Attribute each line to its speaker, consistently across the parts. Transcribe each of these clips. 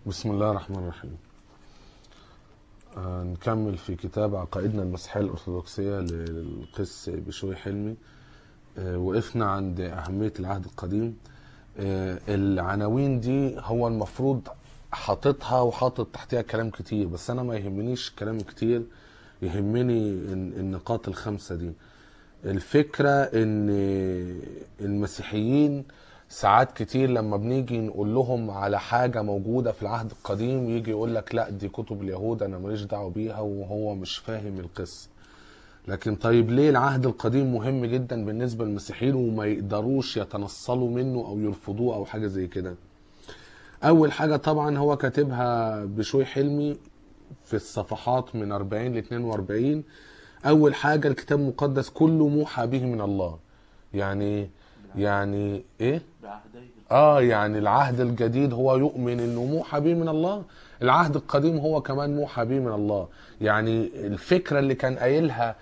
Speaker 1: بسم الله الرحمن الرحيم. نكمل في كتاب عقائدنا المسيحية الأرثوذكسية للقس بشوي حلمي. وقفنا عند أهمية العهد القديم. العناوين دي هو المفروض حاططها وحاطط تحتها كلام كتير، بس أنا ما يهمنيش كلام كتير، يهمني النقاط الخمسة دي. الفكرة ان المسيحيين ساعات كتير لما بنيجي نقول لهم على حاجة موجودة في العهد القديم يجي يقول لك لا دي كتب اليهود انا ماليش دعوة بيها، وهو مش فاهم القصة. لكن طيب ليه العهد القديم مهم جدا بالنسبة للمسيحيين وما يقدروش يتنصلوا منه او يرفضوه او حاجة زي كده؟ اول حاجة طبعا هو كاتبها بشوي حلمي في الصفحات من 40 ل 42. اول حاجة الكتاب المقدس كله موحى به من الله. يعني ايه؟ يعني العهد الجديد هو يؤمن انه موحى به من الله. العهد القديم هو كمان موحى به من الله. يعني الفكرة اللي كان قايلها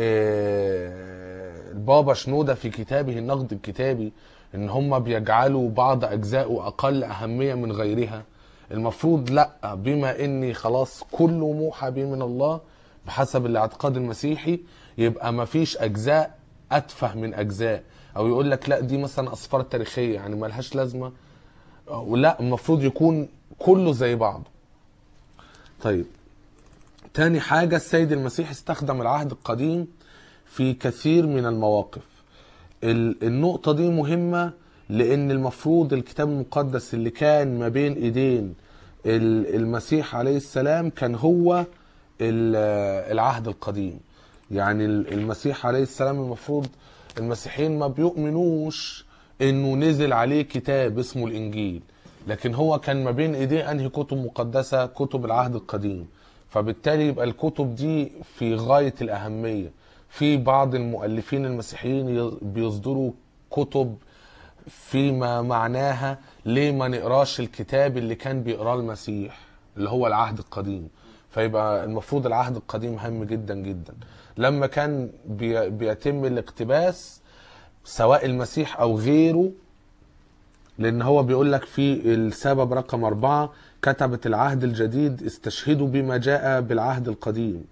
Speaker 1: البابا شنودة في كتابه النقد الكتابي، ان هم بيجعلوا بعض اجزائه اقل اهمية من غيرها. المفروض لا، بما اني خلاص كله موحى به من الله بحسب الاعتقاد المسيحي، يبقى ما فيش اجزاء اتفه من اجزاء، او يقول لك لا دي مثلا اسفار تاريخيه يعني ملهاش لازمه. ولا المفروض يكون كله زي بعض. طيب، تاني حاجه السيد المسيح استخدم العهد القديم في كثير من المواقف. النقطه دي مهمه، لان المفروض الكتاب المقدس اللي كان ما بين ايدين المسيح عليه السلام كان هو العهد القديم. يعني المسيح عليه السلام المفروض المسيحيين ما بيؤمنوش انه نزل عليه كتاب اسمه الانجيل، لكن هو كان ما بين ايديه انهي كتب مقدسة؟ كتب العهد القديم. فبالتالي يبقى الكتب دي في غاية الاهمية. في بعض المؤلفين المسيحيين بيصدروا كتب فيما معناها ليه ما نقراش الكتاب اللي كان بيقراه المسيح اللي هو العهد القديم. فيبقى المفروض العهد القديم هام جدا جدا. لما كان بيتم الاقتباس سواء المسيح او غيره، لان هو بيقول لك في السبب رقم 4 كتبة العهد الجديد استشهدوا بما جاء بالعهد القديم.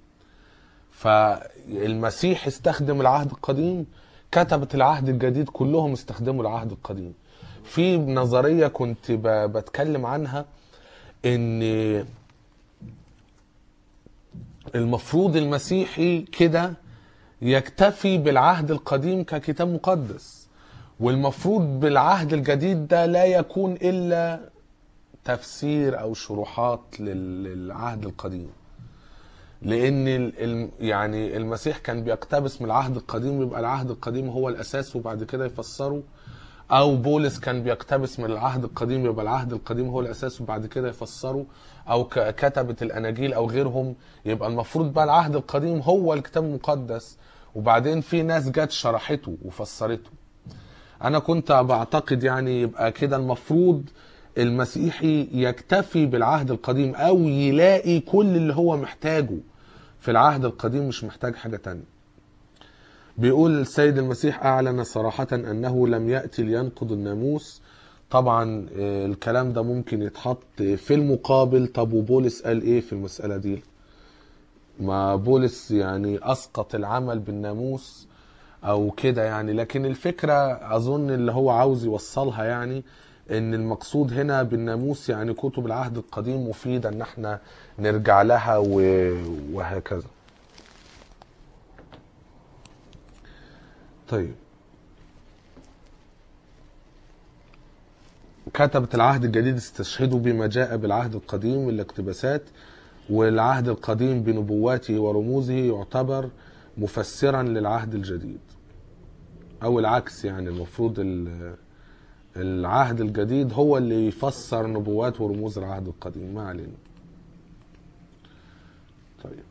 Speaker 1: فالمسيح استخدم العهد القديم، كتبة العهد الجديد كلهم استخدموا العهد القديم. في نظرية كنت بتكلم عنها ان المفروض المسيحي كده يكتفي بالعهد القديم ككتاب مقدس، والمفروض بالعهد الجديد ده لا يكون إلا تفسير أو شروحات للعهد القديم. لأن يعني المسيح كان بيقتبس من العهد القديم، يبقى العهد القديم هو الأساس وبعد كده يفسره. او بولس كان بيقتبس من العهد القديم، يبقى العهد القديم هو الاساس وبعد كده يفسره. او كتبة الاناجيل او غيرهم، يبقى المفروض بقى العهد القديم هو الكتاب المقدس، وبعدين في ناس جت شرحته وفسرته. انا كنت بعتقد يعني يبقى كده المفروض المسيحي يكتفي بالعهد القديم او يلاقي كل اللي هو محتاجه في العهد القديم، مش محتاج حاجة تانية. بيقول السيد المسيح أعلن صراحة أنه لم يأتي لينقض الناموس. طبعا الكلام ده ممكن يتحط في المقابل. طب وبولس قال إيه في المسألة دي؟ ما بولس يعني أسقط العمل بالناموس أو كده يعني. لكن الفكرة أظن اللي هو عاوز يوصلها يعني ان المقصود هنا بالناموس يعني كتب العهد القديم مفيدة ان احنا نرجع لها وهكذا. طيب، كتبة العهد الجديد استشهدوا بما جاء بالعهد القديم من الاقتباسات، والعهد القديم بنبواته ورموزه يعتبر مفسرا للعهد الجديد، او العكس يعني المفروض العهد الجديد هو اللي يفسر نبوات ورموز العهد القديم. ما علينا. طيب،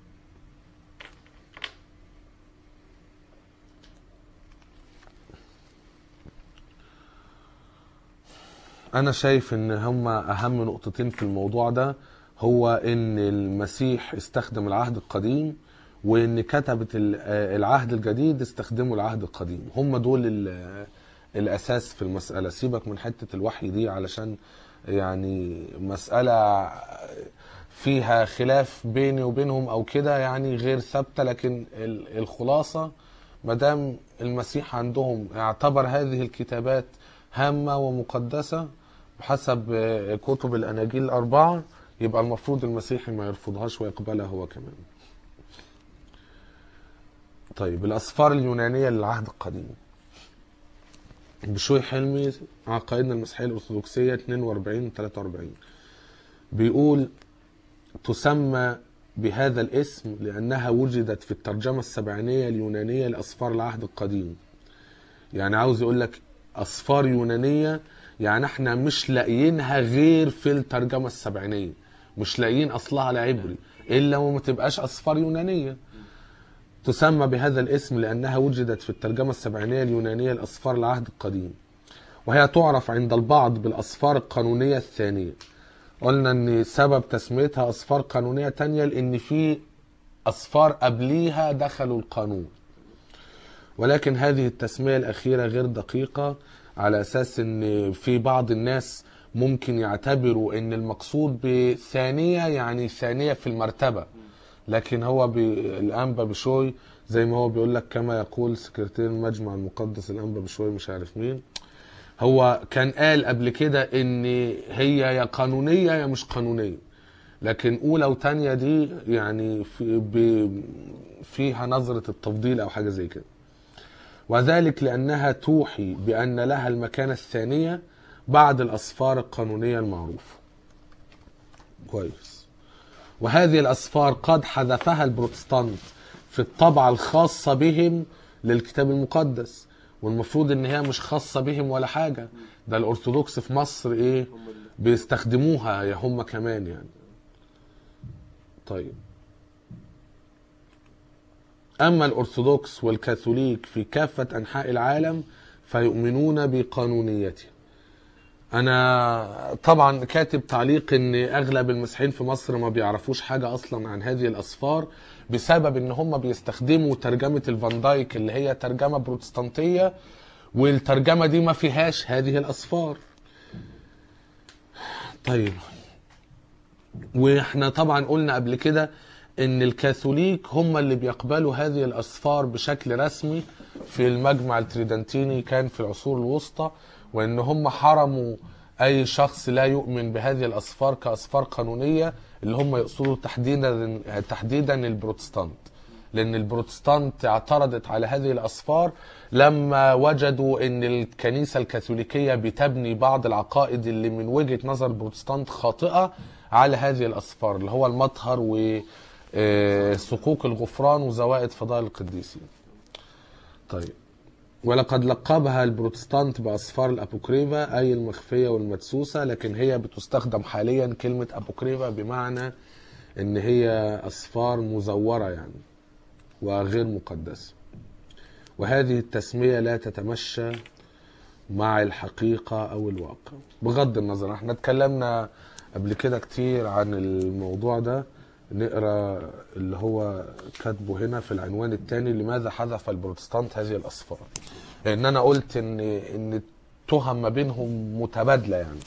Speaker 1: انا شايف ان هما اهم نقطتين في الموضوع ده، هو ان المسيح استخدم العهد القديم، وان كتبة العهد الجديد استخدموا العهد القديم. هم دول الاساس في المسألة. سيبك من حتة الوحي دي علشان يعني مسألة فيها خلاف بيني وبينهم او كده يعني غير ثابتة، لكن الخلاصة مدام المسيح عندهم اعتبر هذه الكتابات هامة ومقدسة بحسب كتب الأناجيل الأربعة، يبقى المفروض المسيحي ما يرفضهاش ويقبلها هو كمان. طيب الأسفار اليونانية للعهد القديم. بشوي حلمي عقائدنا المسيحية الأرثوذكسية 42 43 بيقول: تسمى بهذا الاسم لأنها وجدت في الترجمة السبعينية اليونانية لأسفار العهد القديم. يعني عاوز يقول لك أسفار يونانية، يعني احنا مش لاقيينها غير في الترجمة السبعينية، مش لاقيين أصلها العبري إلا وما تبقاش أسفار يونانية. تسمى بهذا الاسم لأنها وجدت في الترجمة السبعينية اليونانية لأسفار العهد القديم، وهي تعرف عند البعض بالأسفار القانونية الثانية. قلنا ان سبب تسميتها أسفار قانونية تانية لأن في أسفار قبليها دخلوا القانون، ولكن هذه التسمية الأخيرة غير دقيقة، على أساس ان في بعض الناس ممكن يعتبروا ان المقصود بثانية يعني ثانية في المرتبة، لكن هو الأنبا بشوي زي ما هو بيقول لك، كما يقول سكرتير المجمع المقدس الأنبا بشوي مش عارف مين، هو كان قال قبل كده ان هي يا قانونية يا مش قانونية، لكن اولى وتانية دي يعني فيها نظرة التفضيل او حاجة زي كده، وذلك لانها توحي بان لها المكانة الثانية بعد الاسفار القانونية المعروفة. كويس. وهذه الاسفار قد حذفها البروتستانت في الطبعة الخاصة بهم للكتاب المقدس، والمفروض ان هي مش خاصة بهم ولا حاجة، ده الارثوذكس في مصر ايه بيستخدموها يا هم كمان يعني. طيب اما الارثوذكس والكاثوليك في كافة انحاء العالم فيؤمنون بقانونيتها. انا طبعا كاتب تعليق ان اغلب المسيحيين في مصر ما بيعرفوش حاجة اصلا عن هذه الاسفار، بسبب ان هم بيستخدموا ترجمة الفان دايك اللي هي ترجمة بروتستانتية، والترجمة دي ما فيهاش هذه الاسفار. طيب واحنا طبعا قلنا قبل كده ان الكاثوليك هم اللي بيقبلوا هذه الاسفار بشكل رسمي في المجمع التريدنتيني كان في العصور الوسطى، وان هم حرموا اي شخص لا يؤمن بهذه الاسفار كاسفار قانونية، اللي هم يقصدوا تحديدا البروتستانت، لان البروتستانت اعترضت على هذه الاسفار لما وجدوا ان الكنيسة الكاثوليكية بتبني بعض العقائد اللي من وجهة نظر البروتستانت خاطئة على هذه الاسفار، اللي هو المطهر وصكوك الغفران وزوائد فضائل القديسين. طيب ولقد لقبها البروتستانت بأسفار الأبوكريفا أي المخفية والمدسوسة، لكن هي بتستخدم حاليا كلمة أبوكريفا بمعنى ان هي أسفار مزورة يعني وغير مقدسة، وهذه التسمية لا تتمشى مع الحقيقة أو الواقع. بغض النظر احنا اتكلمنا قبل كده كتير عن الموضوع ده، نقرأ اللي هو كاتبه هنا في العنوان الثاني: لماذا حذف البروتستانت هذه الأسفار؟ لأن أنا قلت إن التهم ما بينهم متبادلة يعني.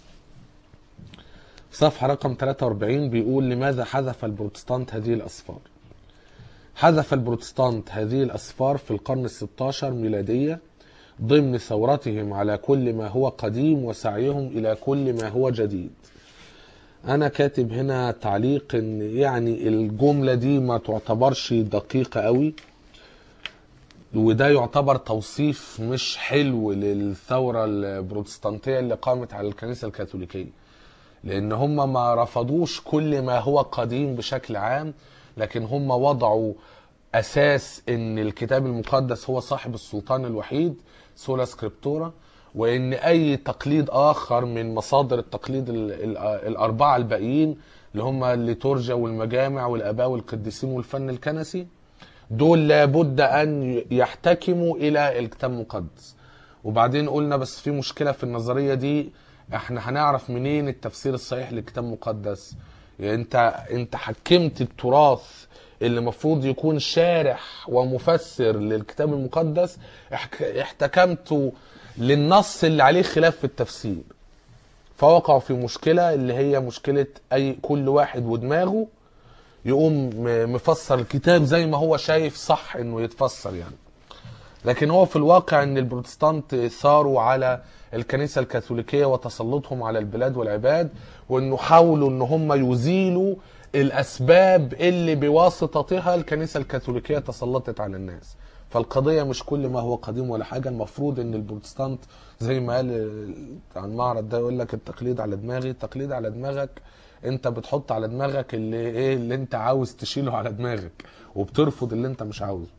Speaker 1: صفحة رقم 43 بيقول: لماذا حذف البروتستانت هذه الأسفار؟ حذف البروتستانت هذه الأسفار في القرن ال16 ميلادية ضمن ثورتهم على كل ما هو قديم وسعيهم إلى كل ما هو جديد. أنا كاتب هنا تعليق إن يعني الجملة دي ما تعتبرش دقيقة قوي، وده يعتبر توصيف مش حلو للثورة البروتستانتية اللي قامت على الكنيسة الكاثوليكية، لأن هم ما رفضوش كل ما هو قديم بشكل عام، لكن هم وضعوا أساس إن الكتاب المقدس هو صاحب السلطان الوحيد سولا سكريبتورا، وإن أي تقليد آخر من مصادر التقليد الأربعة الباقيين اللي هم الليتورجيا والمجامع والآباء والقديسين والفن الكنسي، دول لابد أن يحتكموا إلى الكتاب المقدس. وبعدين قلنا بس في مشكلة في النظرية دي، احنا هنعرف منين التفسير الصحيح للكتاب المقدس؟ يعني انت حكمت التراث اللي مفروض يكون شارح ومفسر للكتاب المقدس، احتكمته للنص اللي عليه خلاف في التفسير. فوقعوا في مشكلة اللي هي مشكلة كل واحد ودماغه يقوم مفسر الكتاب زي ما هو شايف صح انه يتفسر يعني. لكن هو في الواقع ان البروتستانت ثاروا على الكنيسة الكاثوليكية وتسلطهم على البلاد والعباد، وانه حاولوا ان هم يزيلوا الاسباب اللي بواسطتها الكنيسة الكاثوليكية تسلطت على الناس. فالقضية مش كل ما هو قديم ولا حاجة. المفروض ان البروتستانت زي ما قال عن المعرض ده، يقول لك التقليد على دماغي. التقليد على دماغك، انت بتحط على دماغك اللي انت عاوز تشيله على دماغك، وبترفض اللي انت مش عاوزه.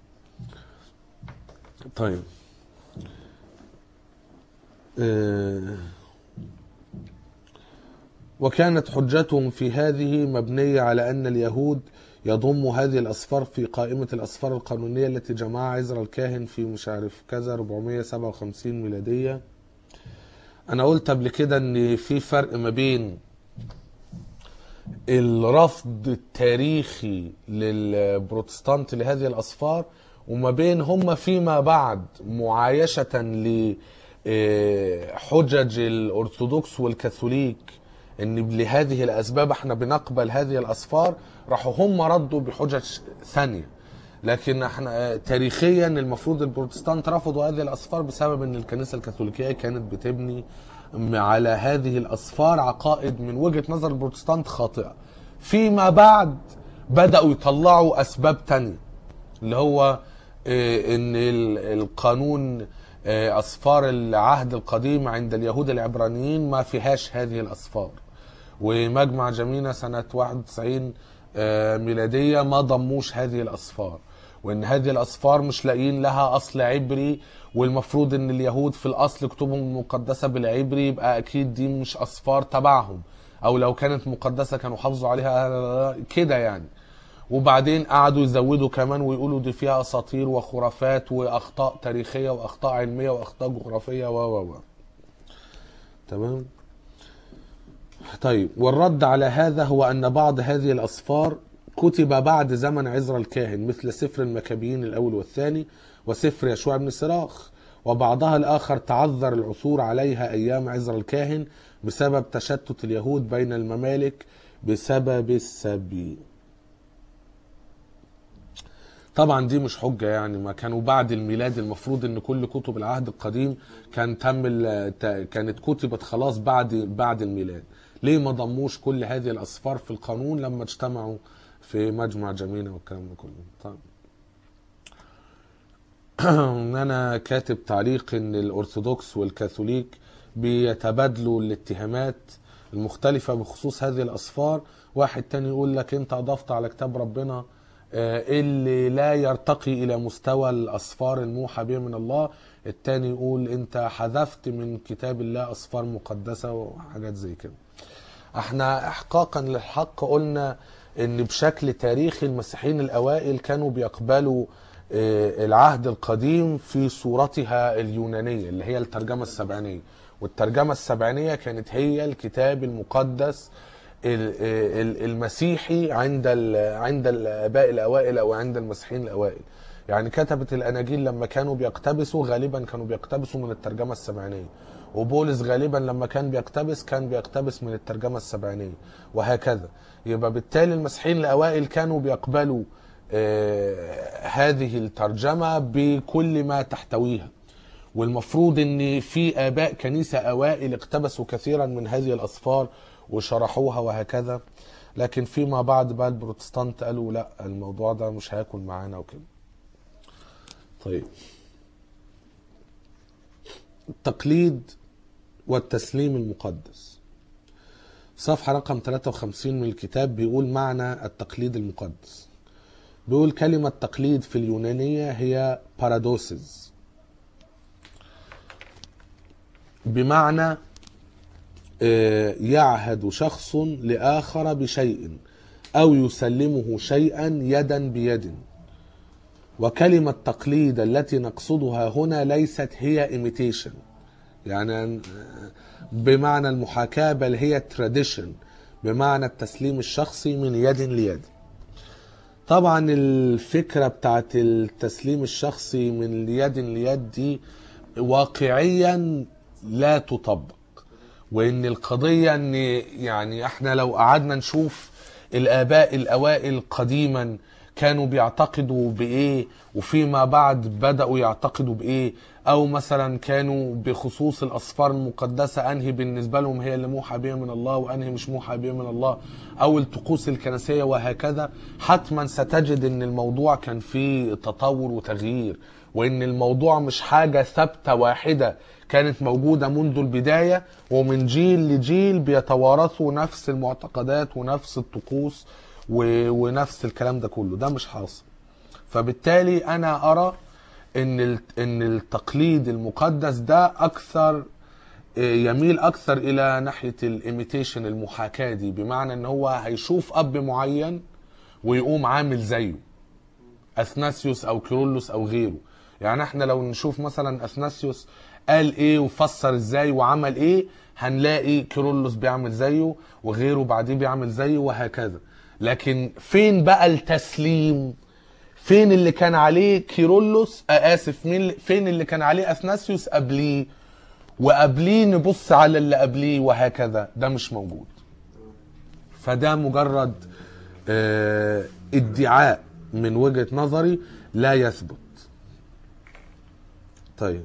Speaker 1: طيب وكانت حجتهم في هذه مبنية على أن اليهود يضم هذه الأصفار في قائمة الأصفار القانونية التي جمعها عزرا الكاهن في مش عارف كذا 457 ميلادية. أنا قلت قبل كده أن في فرق ما بين الرفض التاريخي للبروتستانت لهذه الأصفار وما بين هم فيما بعد معايشة لحجج الأرثوذكس والكاثوليك ان لهذه الأسباب احنا بنقبل هذه الأصفار، راحوا هم ردوا بحجج ثانية. لكن احنا تاريخيا المفروض البروتستانت رفضوا هذه الأصفار بسبب ان الكنيسة الكاثوليكية كانت بتبني على هذه الأصفار عقائد من وجهة نظر البروتستانت خاطئة. فيما بعد بدأوا يطلعوا أسباب تانية، اللي هو ان القانون أصفار العهد القديم عند اليهود العبرانيين ما فيهاش هذه الأصفار، ومجمع جمينة سنة 91 ميلادية ما ضموش هذه الأصفار، وان هذه الأصفار مش لاقيين لها أصل عبري، والمفروض ان اليهود في الأصل كتبهم المقدسة بالعبري، يبقى أكيد دي مش أصفار تبعهم، أو لو كانت مقدسة كانوا حافظوا عليها كده يعني. وبعدين قعدوا يزودوا كمان ويقولوا دي فيها أساطير وخرافات وأخطاء تاريخية وأخطاء علمية وأخطاء جغرافية و تمام. طيب والرد على هذا هو أن بعض هذه الأصفار كتب بعد زمن عزرا الكاهن، مثل سفر المكابيين الأول والثاني وسفر يشوع بن سراخ، وبعضها الآخر تعذر العثور عليها أيام عزرا الكاهن بسبب تشتت اليهود بين الممالك بسبب السبي. طبعا دي مش حجة يعني، ما كانوا بعد الميلاد المفروض ان كل كتب العهد القديم كانت كتبت خلاص بعد الميلاد. ليه ما ضموش كل هذه الأصفار في القانون لما اجتمعوا في مجمع جمينة والكلام ده كله؟ طيب انا كاتب تعليق ان الأرثوذكس والكاثوليك بيتبادلوا الاتهامات المختلفة بخصوص هذه الأصفار. واحد تاني يقول لك انت اضفت على كتاب ربنا اللي لا يرتقي إلى مستوى الأصفار الموحى به من الله. التاني يقول انت حذفت من كتاب الله أصفار مقدسة وحاجات زي كده. احنا احقاقا للحق قلنا ان بشكل تاريخي المسيحيين الأوائل كانوا بيقبلوا العهد القديم في صورتها اليونانية اللي هي الترجمة السبعينية، والترجمة السبعينية كانت هي الكتاب المقدس المسيحي عند الآباء الأوائل أو عند المسيحيين الأوائل. يعني كتبة الأناجيل لما كانوا بيقتبسوا غالبا كانوا بيقتبسوا من الترجمة السبعينية، وبولس غالبا لما كان بيقتبس من الترجمة السبعينية، وهكذا. يبقى بالتالي المسيحيين الأوائل كانوا بيقبلوا هذه الترجمة بكل ما تحتويها، والمفروض ان في آباء كنيسة أوائل اقتبسوا كثيرا من هذه الأصفار وشرحوها وهكذا. لكن فيما بعد بقى البروتستانت قالوا لا، الموضوع ده مش هياكل معانا وكده. طيب التقليد والتسليم المقدس، صفحة رقم 53 من الكتاب بيقول معنى التقليد المقدس. بيقول كلمة تقليد في اليونانية هي بارادوسز، بمعنى يعهد شخص لآخر بشيء أو يسلمه شيئا يدا بيد. وكلمة تقليد التي نقصدها هنا ليست هي imitation يعني بمعنى المحاكاة، بل هي tradition بمعنى التسليم الشخصي من يد ليد. طبعا الفكرة بتاعت التسليم الشخصي من يد ليد دي واقعيا لا تطبق، وان القضية ان يعني احنا لو قعدنا نشوف الاباء الاوائل قديما كانوا بيعتقدوا بايه وفيما بعد بدأوا يعتقدوا بايه، او مثلا كانوا بخصوص الاسفار المقدسة انهي بالنسبة لهم هي اللي موحى بها من الله وانهي مش موحى بها من الله، او الطقوس الكنسية وهكذا، حتما ستجد ان الموضوع كان فيه تطور وتغيير، وان الموضوع مش حاجة ثابتة واحدة كانت موجودة منذ البداية ومن جيل لجيل بيتوارثوا نفس المعتقدات ونفس الطقوس ونفس الكلام ده كله. ده مش حاصل. فبالتالي انا ارى ان التقليد المقدس ده اكثر يميل اكثر الى ناحية الايميتيشن، المحاكاة دي، بمعنى ان هو هيشوف اب معين ويقوم عامل زيه، اثناسيوس او كيرلس او غيره. يعني احنا لو نشوف مثلا اثناسيوس قال ايه وفسر ازاي وعمل ايه، هنلاقي كيرلس بيعمل زيه وغيره بعديه بيعمل زيه وهكذا. لكن فين بقى التسليم؟ فين اللي كان عليه كيرلس فين اللي كان عليه اثناسيوس قبليه، وقبليه نبص على اللي قبليه وهكذا؟ ده مش موجود. فده مجرد ادعاء من وجهة نظري لا يثبت. طيب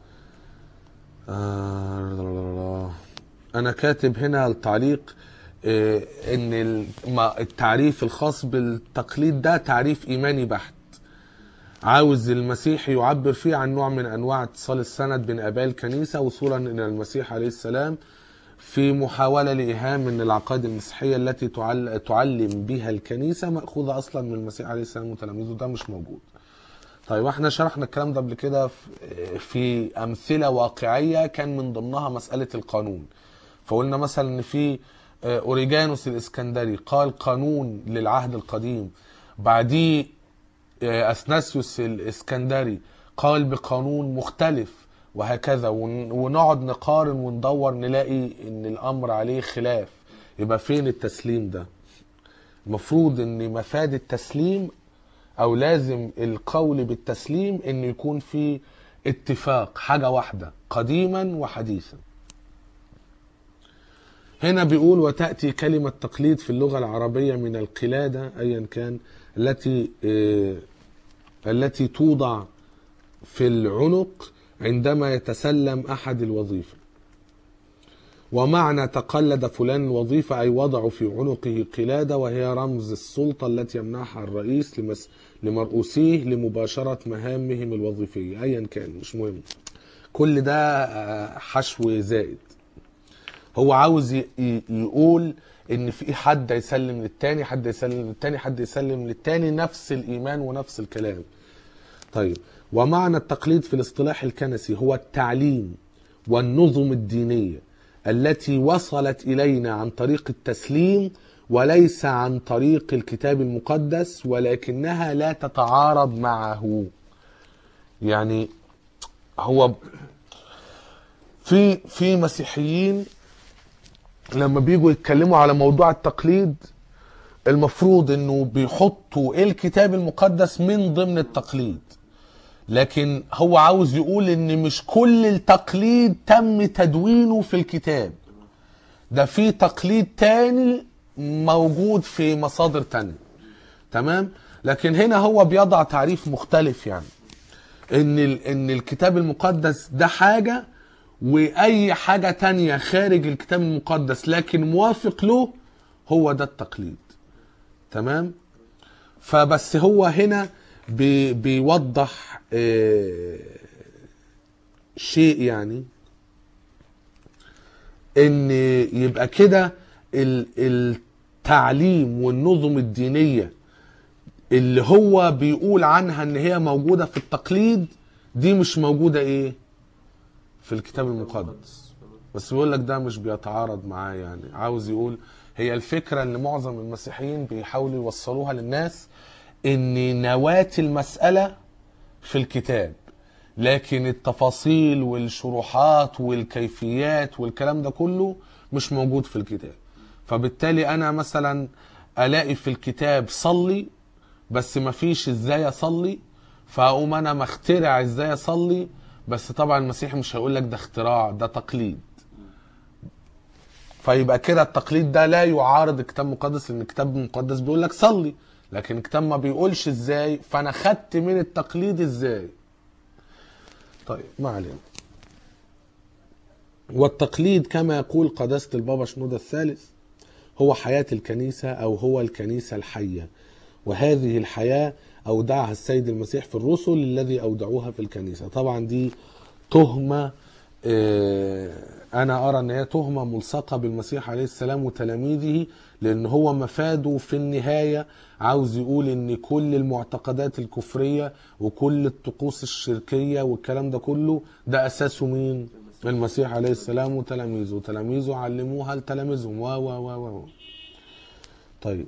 Speaker 1: انا كاتب هنا التعليق ان التعريف الخاص بالتقليد ده تعريف ايماني بحت، عاوز المسيح يعبر فيه عن نوع من انواع اتصال السند بين اباء الكنيسة وصولا الى المسيح عليه السلام، في محاولة لإيهام من العقائد المسيحية التي تعلم بها الكنيسة مأخوذة أصلا من المسيح عليه السلام وتلاميذه. ده مش موجود. طيب احنا شرحنا الكلام ده قبل كده في أمثلة واقعية كان من ضمنها مسألة القانون. فقلنا مثلا ان في أوريجانوس الإسكندري قال قانون للعهد القديم، بعديه أثناسيوس الإسكندري قال بقانون مختلف وهكذا، ونقعد نقارن وندور نلاقي ان الامر عليه خلاف. يبقى فين التسليم ده؟ المفروض ان مفاد التسليم او لازم القول بالتسليم ان يكون في اتفاق، حاجة واحدة قديما وحديثا. هنا بيقول وتأتي كلمة تقليد في اللغة العربية من القلادة ايا كان التي توضع في العنق عندما يتسلم أحد الوظيفة. ومعنى تقلد فلان الوظيفة أي وضع في عنقه قلادة، وهي رمز السلطة التي يمنحها الرئيس لمرؤوسيه لمباشرة مهامهم الوظيفية أيا كان، مش مهم. كل ده حشو زائد. هو عاوز يقول ان في حد يسلم للتاني، حد يسلم للتاني، حد يسلم للتاني، نفس الإيمان ونفس الكلام. طيب ومعنى التقليد في الاصطلاح الكنسي هو التعليم والنظم الدينية التي وصلت إلينا عن طريق التسليم وليس عن طريق الكتاب المقدس، ولكنها لا تتعارض معه. يعني هو في مسيحيين لما بيجوا يتكلموا على موضوع التقليد المفروض انه بيحطوا الكتاب المقدس من ضمن التقليد، لكن هو عاوز يقول ان مش كل التقليد تم تدوينه في الكتاب، ده في تقليد تاني موجود في مصادر تانية. تمام. لكن هنا هو بيضع تعريف مختلف، يعني ان الكتاب المقدس ده حاجة، واي حاجة تانية خارج الكتاب المقدس لكن موافق له هو ده التقليد. تمام. فبس هو هنا بيوضح شيء، يعني ان يبقى كده التعليم والنظم الدينية اللي هو بيقول عنها ان هي موجودة في التقليد دي مش موجودة ايه في الكتاب المقدس. بس بيقول لك ده مش بيتعارض معاه. يعني عاوز يقول هي الفكرة اللي معظم المسيحيين بيحاولوا يوصلوها للناس ان نواة المسألة في الكتاب، لكن التفاصيل والشروحات والكيفيات والكلام ده كله مش موجود في الكتاب. فبالتالي انا مثلا الاقي في الكتاب صلي بس ما فيش ازاي اصلي، فاقوم انا مخترع ازاي اصلي، بس طبعا المسيح مش هيقول لك ده اختراع، ده تقليد. فيبقى كده التقليد ده لا يعارض الكتاب المقدس، لان الكتاب المقدس بيقول لك صلي، لكن الكتاب ما بيقولش ازاي، فانا خدت من التقليد ازاي. طيب ما علينا. والتقليد كما يقول قداسة البابا شنودة الثالث هو حياة الكنيسة، أو هو الكنيسة الحية، وهذه الحياة أودعها السيد المسيح في الرسل الذي أودعوها في الكنيسة. طبعا دي تهمة، أنا أرى أن هي تهمة ملصقة بالمسيح عليه السلام وتلاميذه، لأن هو مفاده في النهاية عاوز يقول أن كل المعتقدات الكفرية وكل الطقوس الشركية والكلام ده كله ده أساسه مين؟ المسيح عليه السلام وتلاميذه. تلاميذه علموها لتلاميذهم و. طيب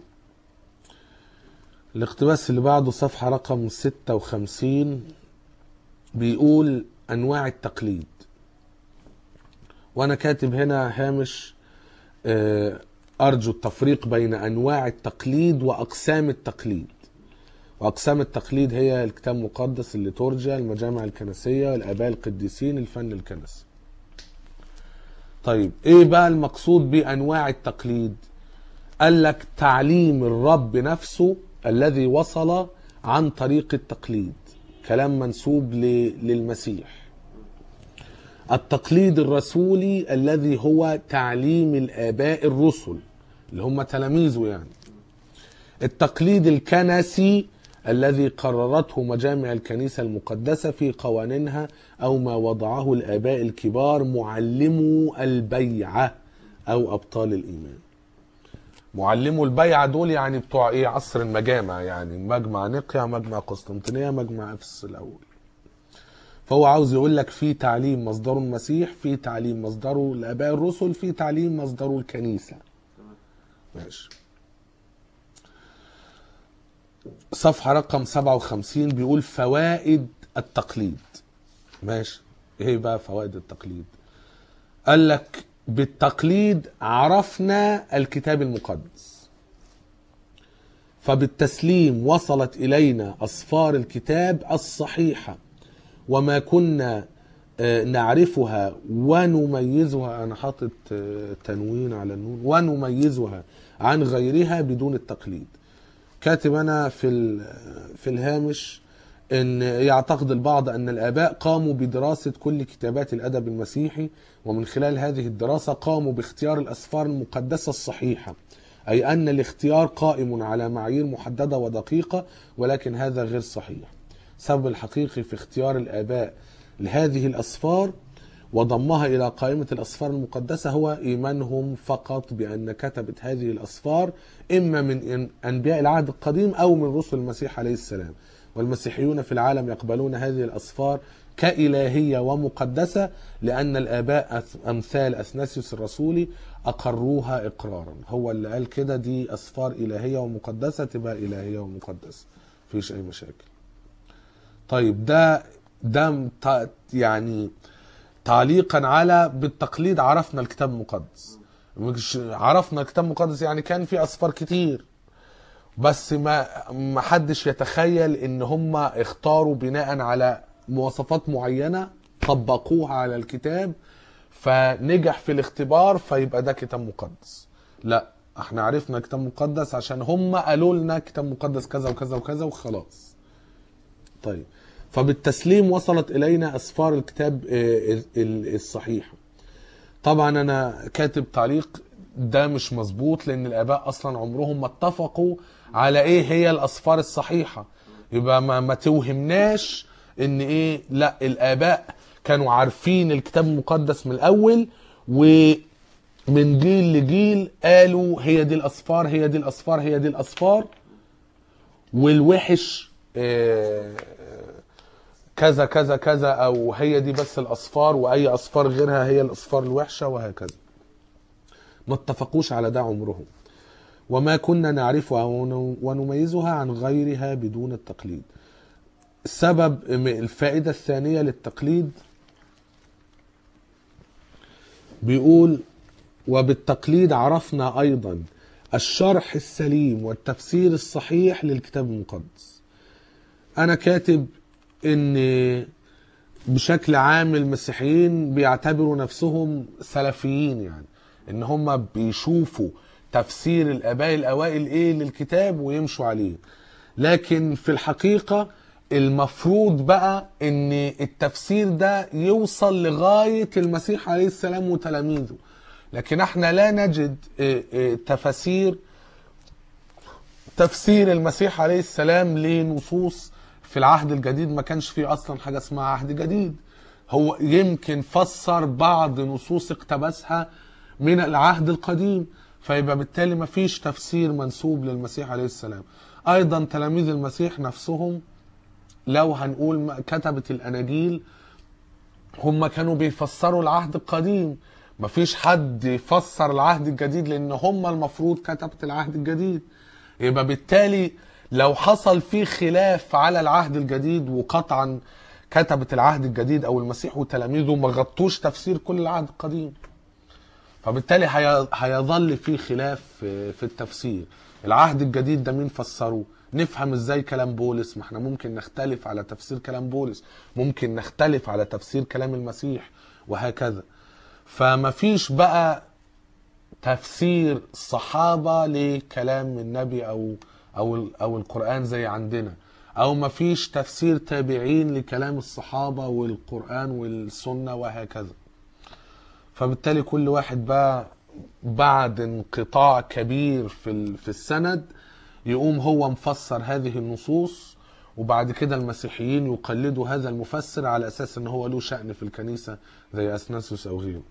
Speaker 1: الاقتباس اللي بعده صفحة رقم 56 بيقول أنواع التقليد، وأنا كاتب هنا هامش أرجو التفريق بين أنواع التقليد وأقسام التقليد. وأقسام التقليد هي الكتاب المقدس، الليتورجيا، المجامع الكنسية، الآباء القديسين، الفن الكنسي. طيب ايه بقى المقصود بأنواع التقليد؟ قال لك تعليم الرب نفسه الذي وصل عن طريق التقليد، كلام منسوب للمسيح. التقليد الرسولي الذي هو تعليم الآباء الرسل اللي هم تلاميذه يعني. التقليد الكنسي الذي قررته مجامع الكنيسة المقدسة في قوانينها أو ما وضعه الآباء الكبار معلمو البيعة أو أبطال الإيمان. معلمو البيعة دول يعني بتوع إيه؟ عصر المجامع، يعني مجمع نقيا، مجمع قسطنطينية، مجمع أفسس الأول. فهو عاوز يقول لك في تعليم مصدره المسيح، في تعليم مصدره الآباء الرسل، في تعليم مصدره الكنيسة. ماشي. صفحة رقم 57 بيقول فوائد التقليد. ماشي، ايه بقى فوائد التقليد؟ قال لك بالتقليد عرفنا الكتاب المقدس، فبالتسليم وصلت إلينا أصفار الكتاب الصحيحة وما كنا نعرفها ونميزها، أنا حاطط تنوين على النون، ونميزها عن غيرها بدون التقليد. كاتب أنا في الهامش إن يعتقد البعض أن الآباء قاموا بدراسة كل كتابات الأدب المسيحي، ومن خلال هذه الدراسة قاموا باختيار الأسفار المقدسة الصحيحة، أي أن الاختيار قائم على معايير محددة ودقيقة، ولكن هذا غير صحيح. السبب الحقيقي في اختيار الآباء لهذه الأسفار وضمها إلى قائمة الأسفار المقدسة هو إيمانهم فقط بأن كتبت هذه الأسفار إما من أنبياء العهد القديم أو من رسل المسيح عليه السلام. والمسيحيون في العالم يقبلون هذه الأسفار كإلهية ومقدسة لأن الآباء أمثال أثناسيوس الرسولي أقروها إقرارا. هو اللي قال كده، دي أسفار إلهية ومقدسة، تبقى إلهية ومقدسة، مفيش أي مشاكل. طيب ده يعني تعليقا على بالتقليد عرفنا الكتاب المقدس. مش عرفنا الكتاب المقدس يعني كان في أسفار كتير، بس ما حدش يتخيل ان هم اختاروا بناء على مواصفات معينة طبقوها على الكتاب فنجح في الاختبار فيبقى ده كتاب مقدس. لا، احنا عرفنا كتاب مقدس عشان هم قالوا لنا كتاب مقدس كذا وكذا وكذا وخلاص. طيب، فبالتسليم وصلت إلينا أسفار الكتاب الصحيحة. طبعا أنا كاتب تعليق ده مش مظبوط، لأن الآباء أصلا عمرهم ما اتفقوا على إيه هي الأسفار الصحيحة. يبقى ما توهمناش إن إيه، لا، الآباء كانوا عارفين الكتاب المقدس من الأول ومن جيل لجيل قالوا هي دي الأسفار، هي دي الأسفار، هي دي الأسفار، والوحش كذا كذا كذا، او هي دي بس الأسفار واي أسفار غيرها هي الأسفار الوحشة، وهكذا. ما اتفقوش على ده عمرهم. وما كنا نعرفها ونميزها عن غيرها بدون التقليد. السبب، الفائدة الثانية للتقليد بيقول وبالتقليد عرفنا أيضا الشرح السليم والتفسير الصحيح للكتاب المقدس. أنا كاتب إن بشكل عام المسيحيين بيعتبروا نفسهم سلفيين، يعني ان هم بيشوفوا تفسير الاباء الاوائل ايه للكتاب ويمشوا عليه. لكن في الحقيقة المفروض بقى ان التفسير ده يوصل لغاية المسيح عليه السلام وتلاميذه، لكن احنا لا نجد تفسير المسيح عليه السلام لنصوص في العهد الجديد. ما كانش فيه اصلا حاجة اسمها عهد جديد، هو يمكن فسر بعض نصوص اقتبسها من العهد القديم، فيبقى بالتالي ما فيش تفسير منسوب للمسيح عليه السلام. ايضا تلاميذ المسيح نفسهم لو هنقول كتبة الاناجيل هم كانوا بيفسروا العهد القديم، ما فيش حد يفسر العهد الجديد لان هم المفروض كتبة العهد الجديد. يبقى بالتالي لو حصل فيه خلاف على العهد الجديد، وقطعا كتبة العهد الجديد او المسيح وتلاميذه ما غطوش تفسير كل العهد القديم، فبالتالي هيظل فيه خلاف في التفسير. العهد الجديد ده مين فسره؟ نفهم ازاي كلام بولس؟ ما احنا ممكن نختلف على تفسير كلام بولس، ممكن نختلف على تفسير كلام المسيح، وهكذا. فما فيش بقى تفسير الصحابة لكلام النبي او القرآن زي عندنا، او ما فيش تفسير تابعين لكلام الصحابة والقرآن والسنة وهكذا. فبالتالي كل واحد بقى بعد انقطاع كبير في السند يقوم هو مفسر هذه النصوص، وبعد كده المسيحيين يقلدوا هذا المفسر على اساس ان هو له شأن في الكنيسة زي اثناسيوس او غيره.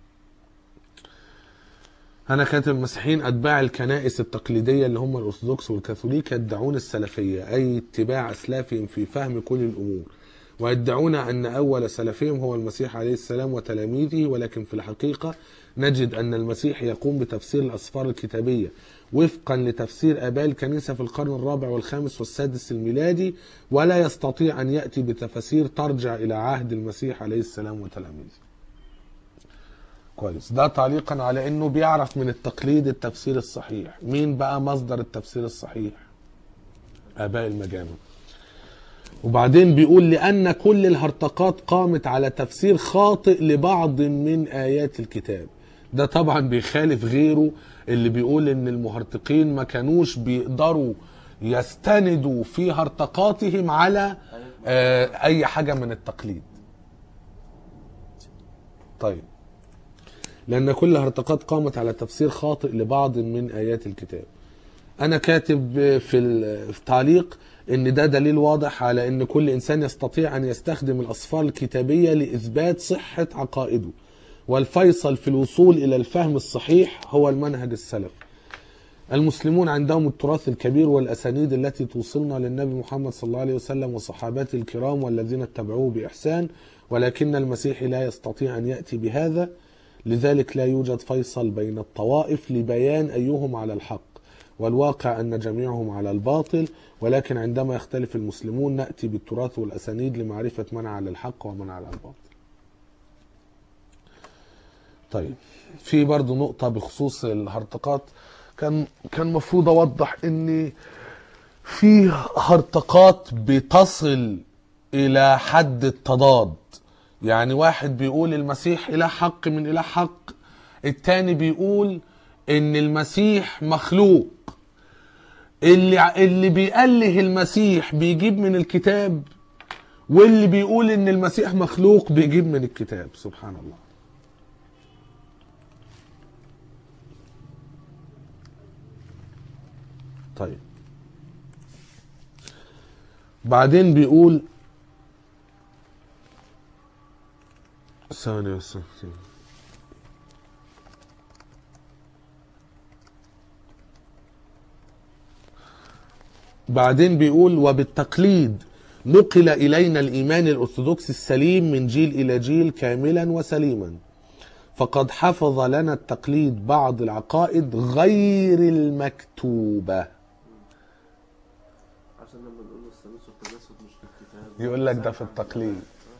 Speaker 1: أنا كاتب المسيحيين أتباع الكنائس التقليدية اللي هم الأرثوذكس والكاثوليك يدعون السلفية، أي اتباع أسلافهم في فهم كل الأمور، ويدعون أن أول سلفهم هو المسيح عليه السلام وتلاميذه، ولكن في الحقيقة نجد أن المسيح يقوم بتفسير الأسفار الكتابية وفقا لتفسير آباء الكنيسة في القرن الرابع والخامس والسادس الميلادي، ولا يستطيع أن يأتي بتفاسير ترجع إلى عهد المسيح عليه السلام وتلاميذه. كويس. ده تعليقا على انه بيعرف من التقليد التفسير الصحيح. مين بقى مصدر التفسير الصحيح؟ آباء المجامع. وبعدين بيقول لأن كل الهرطقات قامت على تفسير خاطئ لبعض من آيات الكتاب. ده طبعا بيخالف غيره اللي بيقول ان المهرطقين ما كانوش بيقدروا يستندوا في هرطقاتهم على اي حاجة من التقليد. طيب، لأن كل هرطقات قامت على تفسير خاطئ لبعض من آيات الكتاب. أنا كاتب في التعليق إن ده دليل واضح على إن كل إنسان يستطيع أن يستخدم الأسفار الكتابية لإثبات صحة عقائده، والفيصل في الوصول إلى الفهم الصحيح هو المنهج السلفي. المسلمون عندهم التراث الكبير والأسانيد التي توصلنا للنبي محمد صلى الله عليه وسلم وصحابته الكرام والذين اتبعوه بإحسان، ولكن المسيح لا يستطيع أن يأتي بهذا، لذلك لا يوجد فيصل بين الطوائف لبيان أيهم على الحق، والواقع أن جميعهم على الباطل، ولكن عندما يختلف المسلمون نأتي بالتراث والأسانيد لمعرفة من على الحق ومن على الباطل. طيب، في برضو نقطة بخصوص الهرطقات كان مفروض أوضح إن في هرطقات بتصل إلى حد التضاد. يعني واحد بيقول المسيح إله حق من إله حق، التاني بيقول إن المسيح مخلوق. اللي بيأله المسيح بيجيب من الكتاب، واللي بيقول إن المسيح مخلوق بيجيب من الكتاب. سبحان الله. طيب، بعدين بيقول ثانية بس. بعدين بيقول وبالتقليد نقل إلينا الإيمان الأرثوذكسي السليم من جيل إلى جيل كاملا وسليما، فقد حفظ لنا التقليد بعض العقائد غير المكتوبة.
Speaker 2: عشان لما نقول الثالوث والتجسد مش في الكتاب
Speaker 1: يقول لك ده في التقليد.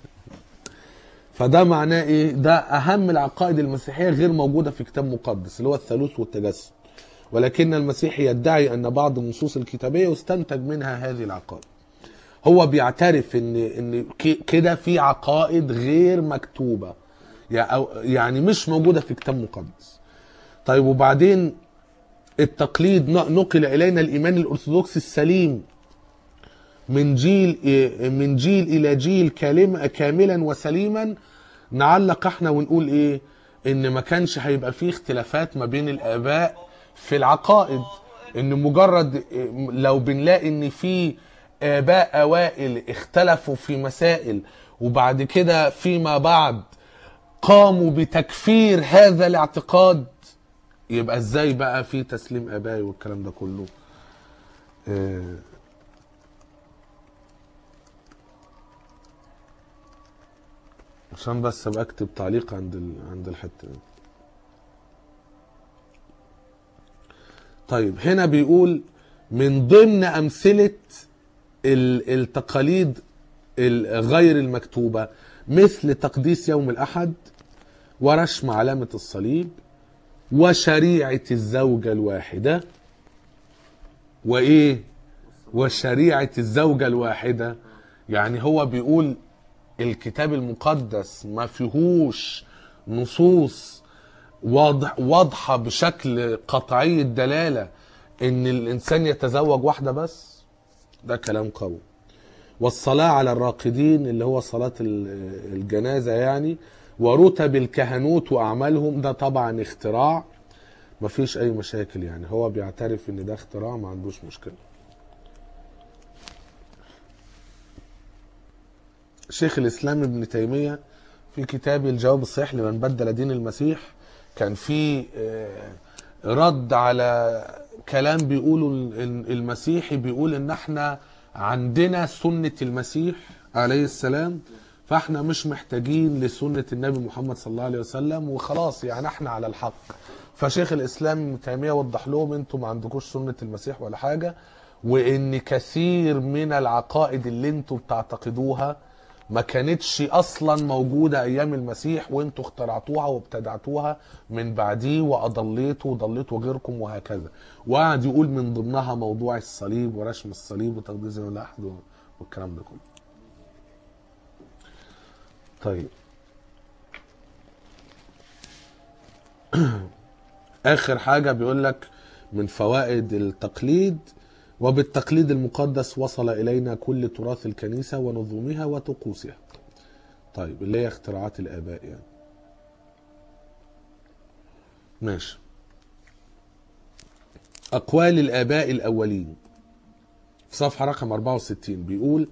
Speaker 1: فده معناه ايه؟ ده اهم العقائد المسيحية غير موجودة في كتاب مقدس اللي هو الثالوث والتجسد، ولكن المسيح يدعي ان بعض النصوص الكتابية يستنتج منها هذه العقائد. هو بيعترف ان كده في عقائد غير مكتوبة، يعني مش موجودة في كتاب مقدس. طيب وبعدين التقليد نقل إلينا الإيمان الأرثوذكسي السليم من جيل إلى جيل كاملا وسليما. نعلق احنا ونقول ايه؟ ان ما كانش هيبقى فيه اختلافات ما بين الآباء في العقائد، ان مجرد لو بنلاقي ان في آباء أوائل اختلفوا في مسائل وبعد كده فيما بعد قاموا بتكفير هذا الاعتقاد، يبقى ازاي بقى في تسليم آبائي والكلام ده كله؟ عشان بس ابقى اكتب تعليق عند الحته دي. طيب هنا بيقول من ضمن امثله التقاليد غير المكتوبه مثل تقديس يوم الاحد ورشم علامه الصليب وشريعه الزوجه الواحده. وايه وشريعه الزوجه الواحده؟ يعني هو بيقول الكتاب المقدس ما فيهوش نصوص واضحة بشكل قطعي الدلالة ان الانسان يتزوج واحدة بس. ده كلام قوي. والصلاة على الراقدين اللي هو صلاة الجنازة يعني، ورتب الكهنوت واعمالهم، ده طبعا اختراع ما فيش اي مشاكل، يعني هو بيعترف ان ده اختراع ما عندوش مشكلة. شيخ الإسلام ابن تيمية في كتاب الجواب الصحيح لمن بدل دين المسيح كان في رد على كلام بيقوله المسيحي، بيقول ان احنا عندنا سنة المسيح عليه السلام فاحنا مش محتاجين لسنة النبي محمد صلى الله عليه وسلم وخلاص، يعني احنا على الحق. فشيخ الإسلام ابن تيمية وضح لهم انتم ما عندكوش سنة المسيح ولا حاجة، وان كثير من العقائد اللي انتم بتعتقدوها ما كانتش اصلا موجودة ايام المسيح وانتوا اخترعتوها وابتدعتوها من بعديه واضليتوا وضليتوا غيركم وهكذا. وقعد يقول من ضمنها موضوع الصليب ورشم الصليب وتقديس يوم الاحد والكلام ده كله. طيب اخر حاجة بيقول لك من فوائد التقليد: وبالتقليد المقدس وصل الينا كل تراث الكنيسة ونظمها وطقوسها. طيب اللي هي اختراعات الآباء يعني. ماشي. أقوال الآباء الأولين في صفحة رقم 64 بيقول: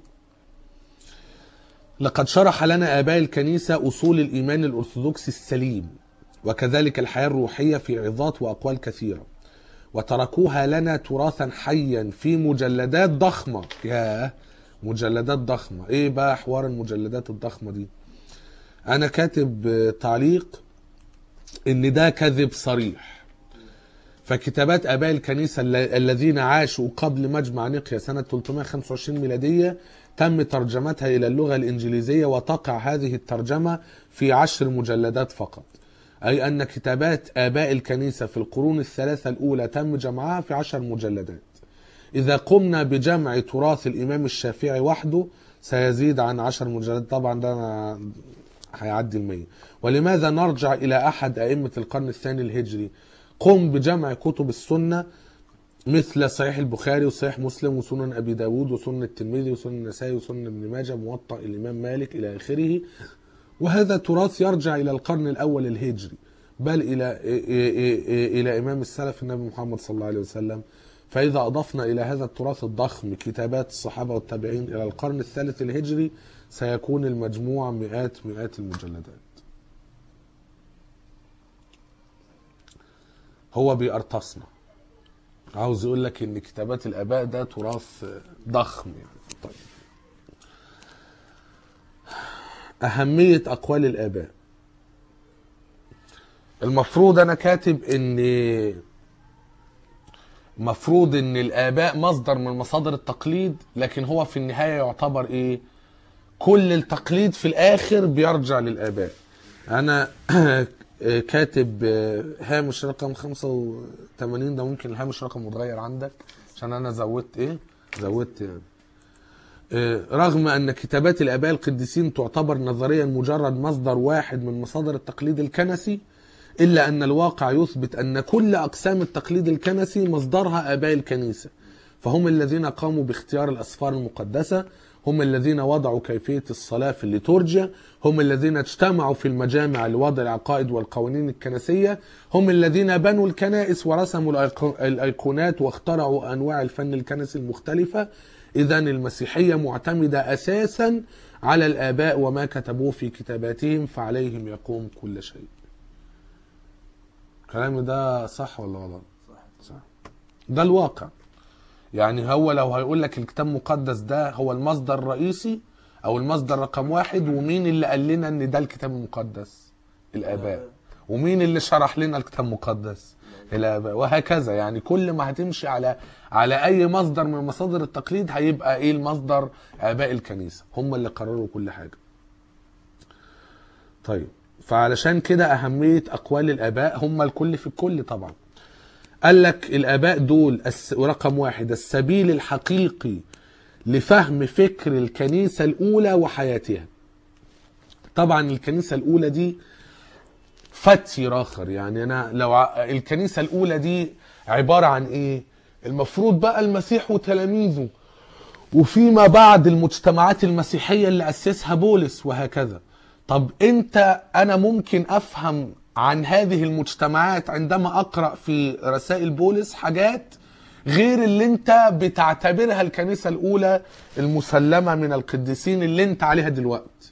Speaker 1: لقد شرح لنا آباء الكنيسة أصول الإيمان الأرثوذكسي السليم وكذلك الحياة الروحية في عظات وأقوال كثيرة، وتركوها لنا تراثا حيا في مجلدات ضخمة. ياه، مجلدات ضخمة. ايه بقى حوار المجلدات الضخمة دي؟ انا كاتب تعليق ان ده كذب صريح. فكتابات اباء الكنيسة الذين عاشوا قبل مجمع نقيا سنة 325 ميلادية تم ترجمتها الى اللغة الانجليزية، وتقع هذه الترجمة في 10 مجلدات فقط. أي أن كتابات آباء الكنيسة في القرون الثلاثة الأولى تم جمعها في 10 مجلدات. إذا قمنا بجمع تراث الإمام الشافعي وحده سيزيد عن 10 مجلدات، طبعا ده هيعدي 100. ولماذا نرجع إلى أحد أئمة القرن الثاني الهجري؟ قم بجمع كتب السنة مثل صحيح البخاري وصحيح مسلم وسنن أبي داود وسنن الترمذي وسنن النسائي وسنن ابن ماجه موطأ الإمام مالك إلى آخره. وهذا تراث يرجع إلى القرن الأول الهجري، بل إلى إمام السلف النبي محمد صلى الله عليه وسلم. فإذا أضفنا إلى هذا التراث الضخم كتابات الصحابة والتابعين إلى القرن الثالث الهجري سيكون المجموع مئات المجلدات. هو بيقرطسنا، عاوز يقول لك إن كتابات الآباء ده تراث ضخم يعني. طيب، أهمية أقوال الآباء. المفروض أنا كاتب مفروض إن الآباء مصدر من مصادر التقليد، لكن هو في النهاية يعتبر إيه؟ كل التقليد في الآخر بيرجع للآباء. أنا كاتب هامش رقم 85، ده ممكن الهامش رقم متغير عندك عشان أنا زودت يعني. رغم أن كتابات الآباء القديسين تعتبر نظريا مجرد مصدر واحد من مصادر التقليد الكنسي، إلا أن الواقع يثبت أن كل أقسام التقليد الكنسي مصدرها آباء الكنيسة، فهم الذين قاموا باختيار الأسفار المقدسة، هم الذين وضعوا كيفية الصلاة في الليتورجيا، هم الذين اجتمعوا في المجامع لوضع العقائد والقوانين الكنسية، هم الذين بنوا الكنائس ورسموا الأيقونات واخترعوا أنواع الفن الكنسي المختلفة. إذن المسيحية معتمدة أساسا على الآباء وما كتبوه في كتاباتهم، فعليهم يقوم كل شيء. كلامي ده صح ولا غلط؟ صح. ده الواقع. يعني هو لو هيقول لك الكتاب المقدس ده هو المصدر الرئيسي او المصدر رقم واحد، ومين اللي قال لنا ان ده الكتاب المقدس؟ الآباء. ومين اللي شرح لنا الكتاب المقدس؟ الآباء. وهكذا. يعني كل ما هتمشي على اي مصدر من مصادر التقليد هيبقى ايه المصدر؟ آباء الكنيسة هم اللي قرروا كل حاجة. طيب، فعلشان كده أهمية أقوال الآباء، هم الكل في الكل طبعا. قال لك الآباء دول رقم واحد السبيل الحقيقي لفهم فكر الكنيسة الأولى وحياتها. طبعا الكنيسة الأولى دي فتي راخر. يعني أنا لو الكنيسة الأولى دي عبارة عن إيه؟ المفروض بقى المسيح وتلاميذه، وفيما بعد المجتمعات المسيحية اللي أسسها بولس وهكذا. طب أنا ممكن أفهم عن هذه المجتمعات عندما أقرأ في رسائل بولس حاجات غير اللي أنت بتعتبرها الكنيسة الأولى المسلمة من القديسين اللي أنت عليها دلوقتي.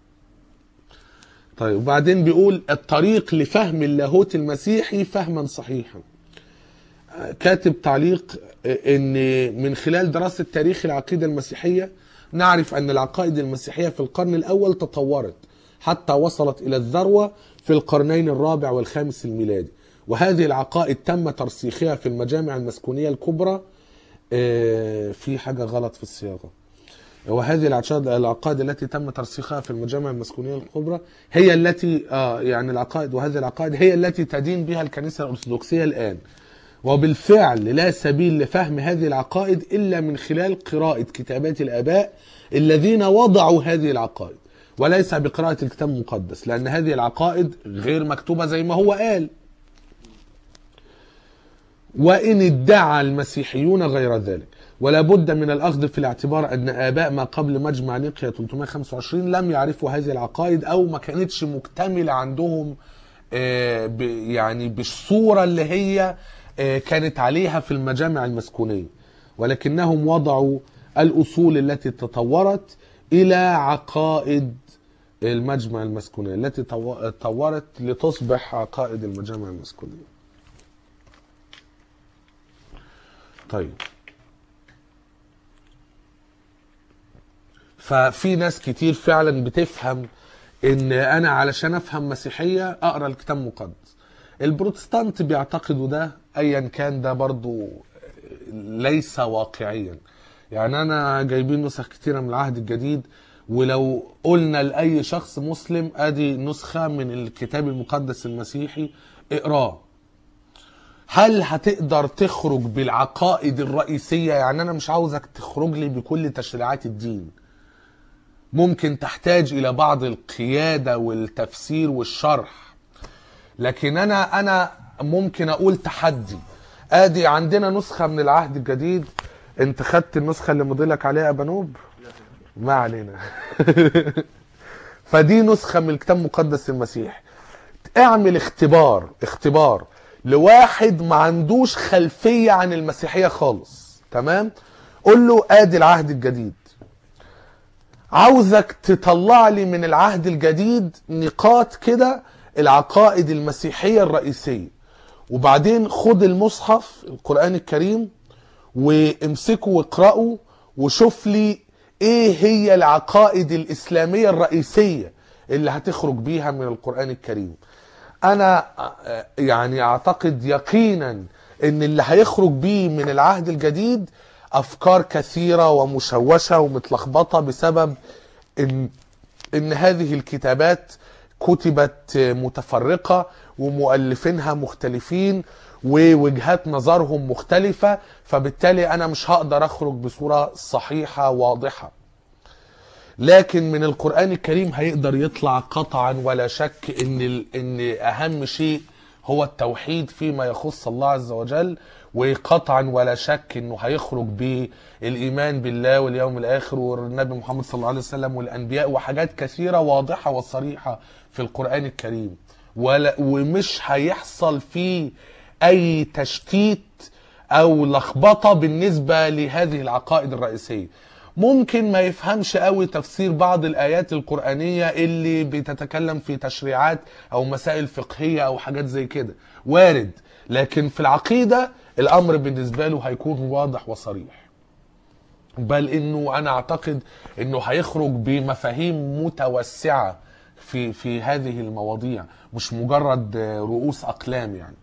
Speaker 1: طيب، وبعدين بيقول الطريق لفهم اللاهوت المسيحي فهما صحيحا. كاتب تعليق ان من خلال دراسة تاريخ العقيدة المسيحية نعرف ان العقائد المسيحية في القرن الاول تطورت حتى وصلت الى الذروة في القرنين الرابع والخامس الميلادي، وهذه العقائد تم ترسيخها في المجامع المسكونية الكبرى. في حاجة غلط في الصياغة. وهذه العقائد التي تم ترسيخها في المجامع المسكونية الكبرى هي التي يعني العقائد، وهذه العقائد هي التي تدين بها الكنيسة الأرثوذكسية الآن. وبالفعل لا سبيل لفهم هذه العقائد إلا من خلال قراءة كتابات الآباء الذين وضعوا هذه العقائد، وليس بقراءة الكتاب المقدس، لأن هذه العقائد غير مكتوبة زي ما هو قال. وإن ادعى المسيحيون غير ذلك، ولا بد من الأخذ في الاعتبار أن آباء ما قبل مجمع نيقيا 325 لم يعرفوا هذه العقائد، أو ما كانتش مكتملة عندهم يعني بالصورة اللي هي كانت عليها في المجامع المسكونية، ولكنهم وضعوا الأصول التي تطورت إلى عقائد المجمع المسكونية التي تطورت لتصبح عقائد المجامع المسكونية. طيب، ففي ناس كتير فعلا بتفهم ان انا علشان افهم مسيحية اقرأ الكتاب المقدس. البروتستانت بيعتقدوا ده، ايا كان ده برضو ليس واقعيا. يعني انا جايبين نسخ كتيرة من العهد الجديد، ولو قلنا لأي شخص مسلم ادي نسخة من الكتاب المقدس المسيحي اقراه، هل هتقدر تخرج بالعقائد الرئيسية؟ يعني انا مش عاوزك تخرج لي بكل تشريعات الدين، ممكن تحتاج الى بعض القيادة والتفسير والشرح، لكن انا ممكن اقول تحدي. ادي عندنا نسخة من العهد الجديد. انت خدت النسخة اللي مضيلك عليها يا بنوب؟ ما علينا. فدي نسخة من الكتاب المقدس المسيحي. اعمل اختبار لواحد ما عندوش خلفية عن المسيحية خالص، تمام؟ قول له ادي العهد الجديد، عاوزك تطلع لي من العهد الجديد نقاط كده العقائد المسيحية الرئيسية، وبعدين خد المصحف القرآن الكريم وامسكه واقرأه وشوف لي ايه هي العقائد الإسلامية الرئيسية اللي هتخرج بيها من القرآن الكريم. انا يعني اعتقد يقينا ان اللي هيخرج بيه من العهد الجديد افكار كثيرة ومشوشة ومتلخبطة بسبب ان هذه الكتابات كتبت متفرقة ومؤلفينها مختلفين ووجهات نظرهم مختلفة، فبالتالي انا مش هقدر اخرج بصورة صحيحة واضحة. لكن من القرآن الكريم هيقدر يطلع قطعا ولا شك ان اهم شيء هو التوحيد فيما يخص الله عز وجل، وقطعا ولا شك انه هيخرج بالايمان بالله واليوم الاخر والنبي محمد صلى الله عليه وسلم والانبياء وحاجات كثيره واضحه وصريحه في القران الكريم، ومش هيحصل فيه اي تشتيت او لخبطه بالنسبه لهذه العقائد الرئيسيه. ممكن ما يفهمش قوي تفسير بعض الايات القرآنية اللي بتتكلم في تشريعات او مسائل فقهية او حاجات زي كده، وارد، لكن في العقيدة الامر بالنسبة له هيكون واضح وصريح، بل انه انا اعتقد انه هيخرج بمفاهيم متوسعة في هذه المواضيع، مش مجرد رؤوس اقلام يعني.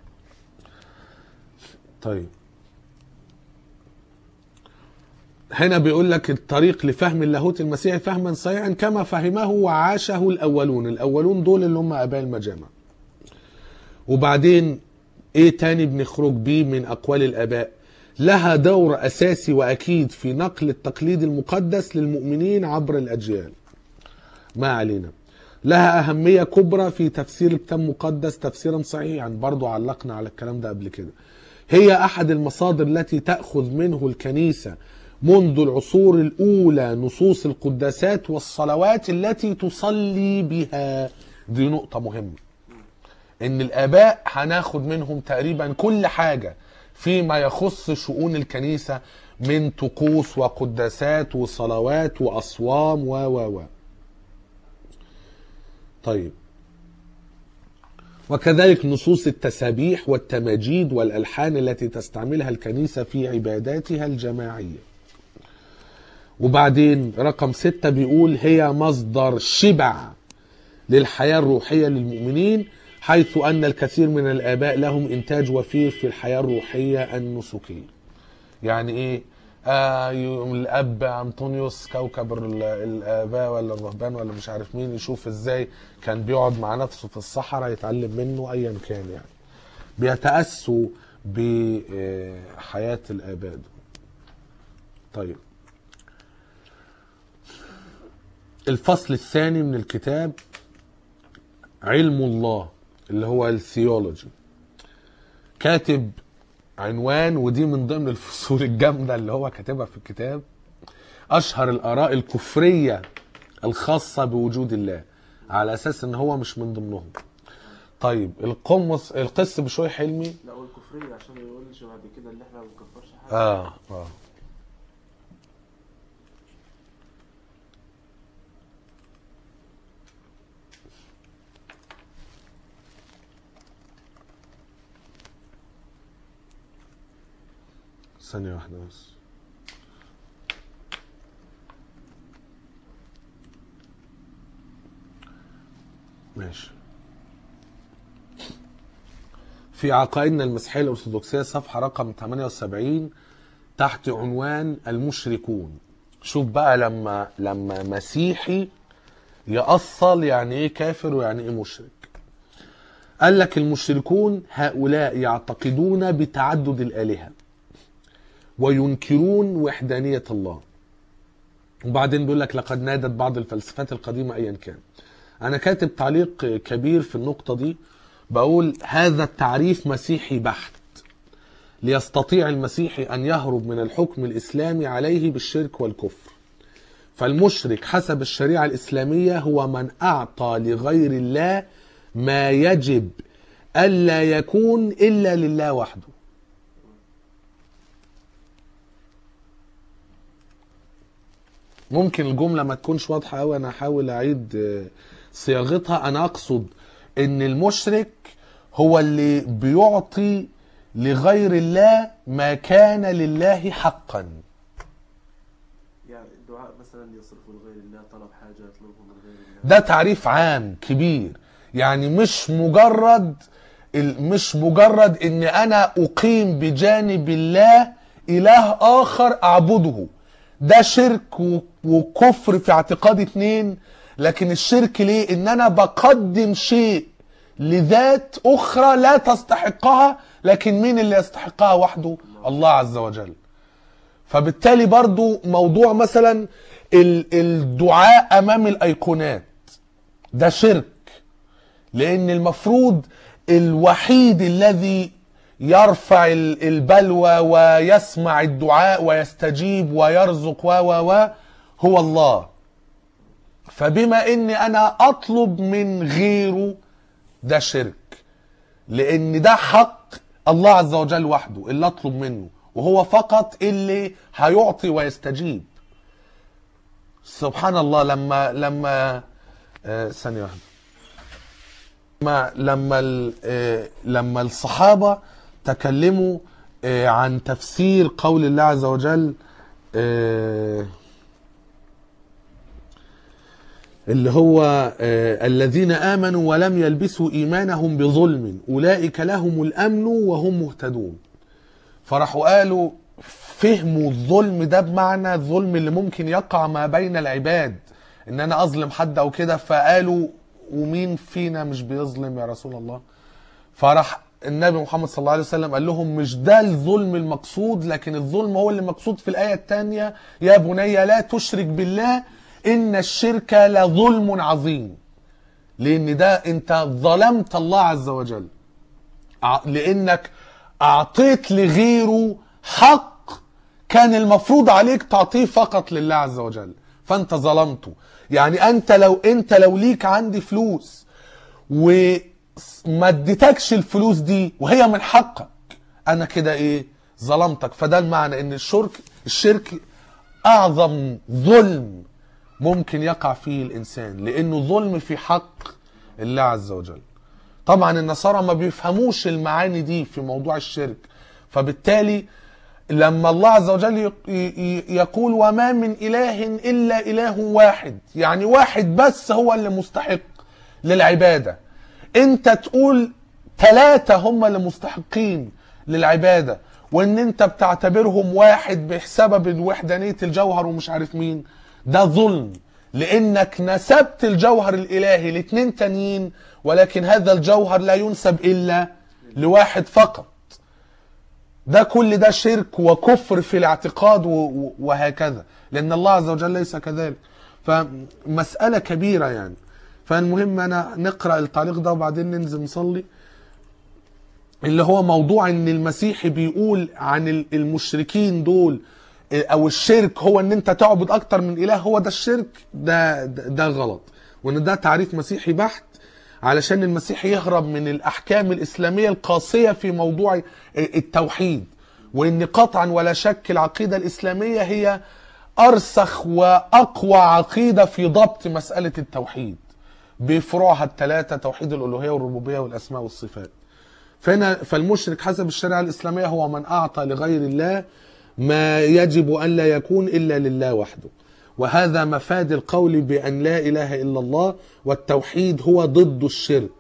Speaker 1: طيب هنا بيقول لك الطريق لفهم اللاهوت المسيحي فهما صحيحا كما فهمه وعاشه الأولون. الأولون دول اللي هم آباء المجامع. وبعدين ايه تاني بنخرج بيه من أقوال الآباء؟ لها دور أساسي وأكيد في نقل التقليد المقدس للمؤمنين عبر الأجيال. ما علينا. لها أهمية كبرى في تفسير الكتاب المقدس تفسيرا صحيحا، برضو علقنا على الكلام ده قبل كده. هي أحد المصادر التي تأخذ منه الكنيسة منذ العصور الأولى نصوص القداسات والصلوات التي تصلي بها. دي نقطة مهمة، إن الآباء هناخد منهم تقريبا كل حاجة فيما يخص شؤون الكنيسة من طقوس وقداسات وصلوات وأصوام و طيب، وكذلك نصوص التسابيح والتماجيد والألحان التي تستعملها الكنيسة في عباداتها الجماعية. وبعدين رقم 6 بيقول هي مصدر شبع للحياة الروحية للمؤمنين، حيث أن الكثير من الآباء لهم إنتاج وفير في الحياة الروحية النسكية. يعني إيه؟ الأب أنطونيوس كوكب الآباء ولا الرهبان ولا مش عارف مين، يشوف إزاي كان بيقعد مع نفسه في الصحراء يتعلم منه أيا كان، يعني بيتأسوا بحياة الآباء. طيب الفصل الثاني من الكتاب علم الله اللي هو الثيولوجي، كاتب عنوان، ودي من ضمن الفصول الجامدة اللي هو كاتبها في الكتاب، أشهر الآراء الكفرية الخاصة بوجود الله، على أساس إن هو مش من ضمنهم. طيب القس بشوي حلمي،
Speaker 2: لا والكفرية عشان ما يقولش بعد كده اللي احنا ما بنكفرش حاجة.
Speaker 1: ثانية واحدة بس. ماشي. في عقائدنا المسيحية الأرثوذكسية صفحة رقم 78 تحت عنوان المشركون. شوف بقى لما مسيحي يأصل يعني ايه كافر ويعني ايه مشرك. قال لك المشركون هؤلاء يعتقدون بتعدد الآلهة وينكرون وحدانية الله. وبعدين بيقول لك لقد نادت بعض الفلسفات القديمة أيا كان. أنا كاتب تعليق كبير في النقطة دي، بقول هذا التعريف مسيحي بحت، ليستطيع المسيحي أن يهرب من الحكم الإسلامي عليه بالشرك والكفر. فالمشرك حسب الشريعة الإسلامية هو من أعطى لغير الله ما يجب ألا يكون إلا لله وحده. ممكن الجملة ما تكونش واضحة أوي، أنا هحاول أعيد صياغتها. أنا أقصد إن المشرك هو اللي بيعطي لغير الله ما كان لله حقا.
Speaker 2: يعني الدعاء مثلا يصرفه لغير الله، طلب حاجة يطلبه من غير الله،
Speaker 1: ده تعريف عام كبير، يعني مش مجرد إن أنا أقيم بجانب الله إله آخر أعبده. ده شرك وكفر في اعتقاد اتنين. لكن الشرك ليه؟ ان انا بقدم شيء لذات اخرى لا تستحقها، لكن مين اللي يستحقها وحده؟ الله عز وجل. فبالتالي برضو موضوع مثلا الدعاء امام الايقونات ده شرك، لان المفروض الوحيد الذي يرفع البلوى ويسمع الدعاء ويستجيب ويرزق هو الله. فبما اني انا اطلب من غيره ده شرك، لان ده حق الله عز وجل وحده اللي اطلب منه، وهو فقط اللي هيعطي ويستجيب. سبحان الله. لما ثانية واحدة، لما الصحابة تكلموا عن تفسير قول الله عز وجل اللي هو الذين آمنوا ولم يلبسوا إيمانهم بظلم أولئك لهم الأمن وهم مهتدون، فراحوا قالوا فهموا الظلم ده بمعنى الظلم اللي ممكن يقع ما بين العباد، ان انا اظلم حد او كده، فقالوا ومين فينا مش بيظلم يا رسول الله؟ فراح النبي محمد صلى الله عليه وسلم قال لهم مش ده الظلم المقصود، لكن الظلم هو اللي مقصود في الآية الثانية يا بني لا تشرك بالله إن الشرك لظلم عظيم. لأن ده أنت ظلمت الله عز وجل، لأنك أعطيت لغيره حق كان المفروض عليك تعطيه فقط لله عز وجل، فأنت ظلمته. يعني أنت لو ليك عندي فلوس وما اديتكش الفلوس دي وهي من حقك، أنا كده إيه؟ ظلمتك. فده المعنى إن الشرك أعظم ظلم ممكن يقع فيه الإنسان، لأنه ظلم في حق الله عز وجل. طبعا النصارى ما بيفهموش المعاني دي في موضوع الشرك، فبالتالي لما الله عز وجل يقول وما من إله إلا إله واحد، يعني واحد بس هو اللي مستحق للعبادة، انت تقول 3 هم اللي مستحقين للعبادة، وان انت بتعتبرهم واحد بسبب وحدانية الجوهر ومش عارف مين، ده ظلم، لانك نسبت الجوهر الالهي ل2 تانيين، ولكن هذا الجوهر لا ينسب الا لواحد فقط. ده كل ده شرك وكفر في الاعتقاد وهكذا، لان الله عز وجل ليس كذلك. فمسألة كبيرة يعني. فالمهم انا نقرأ التعليق ده وبعدين ننزل نصلي، اللي هو موضوع ان المسيحي بيقول عن المشركين دول او الشرك هو ان انت تعبد اكتر من اله، هو ده الشرك، ده غلط، وان ده تعريف مسيحي بحت، علشان المسيح يهرب من الاحكام الاسلامية القاسية في موضوع التوحيد، وان قطعا ولا شك العقيدة الاسلامية هي ارسخ واقوى عقيدة في ضبط مسألة التوحيد بفروعها ال3: توحيد الالوهية والربوبية والاسماء والصفات. فالمشرك حسب الشريعة الاسلامية هو من اعطى لغير الله ما يجب ان لا يكون الا لله وحده، وهذا مفاد القول بأن لا إله إلا الله، والتوحيد هو ضد الشرك.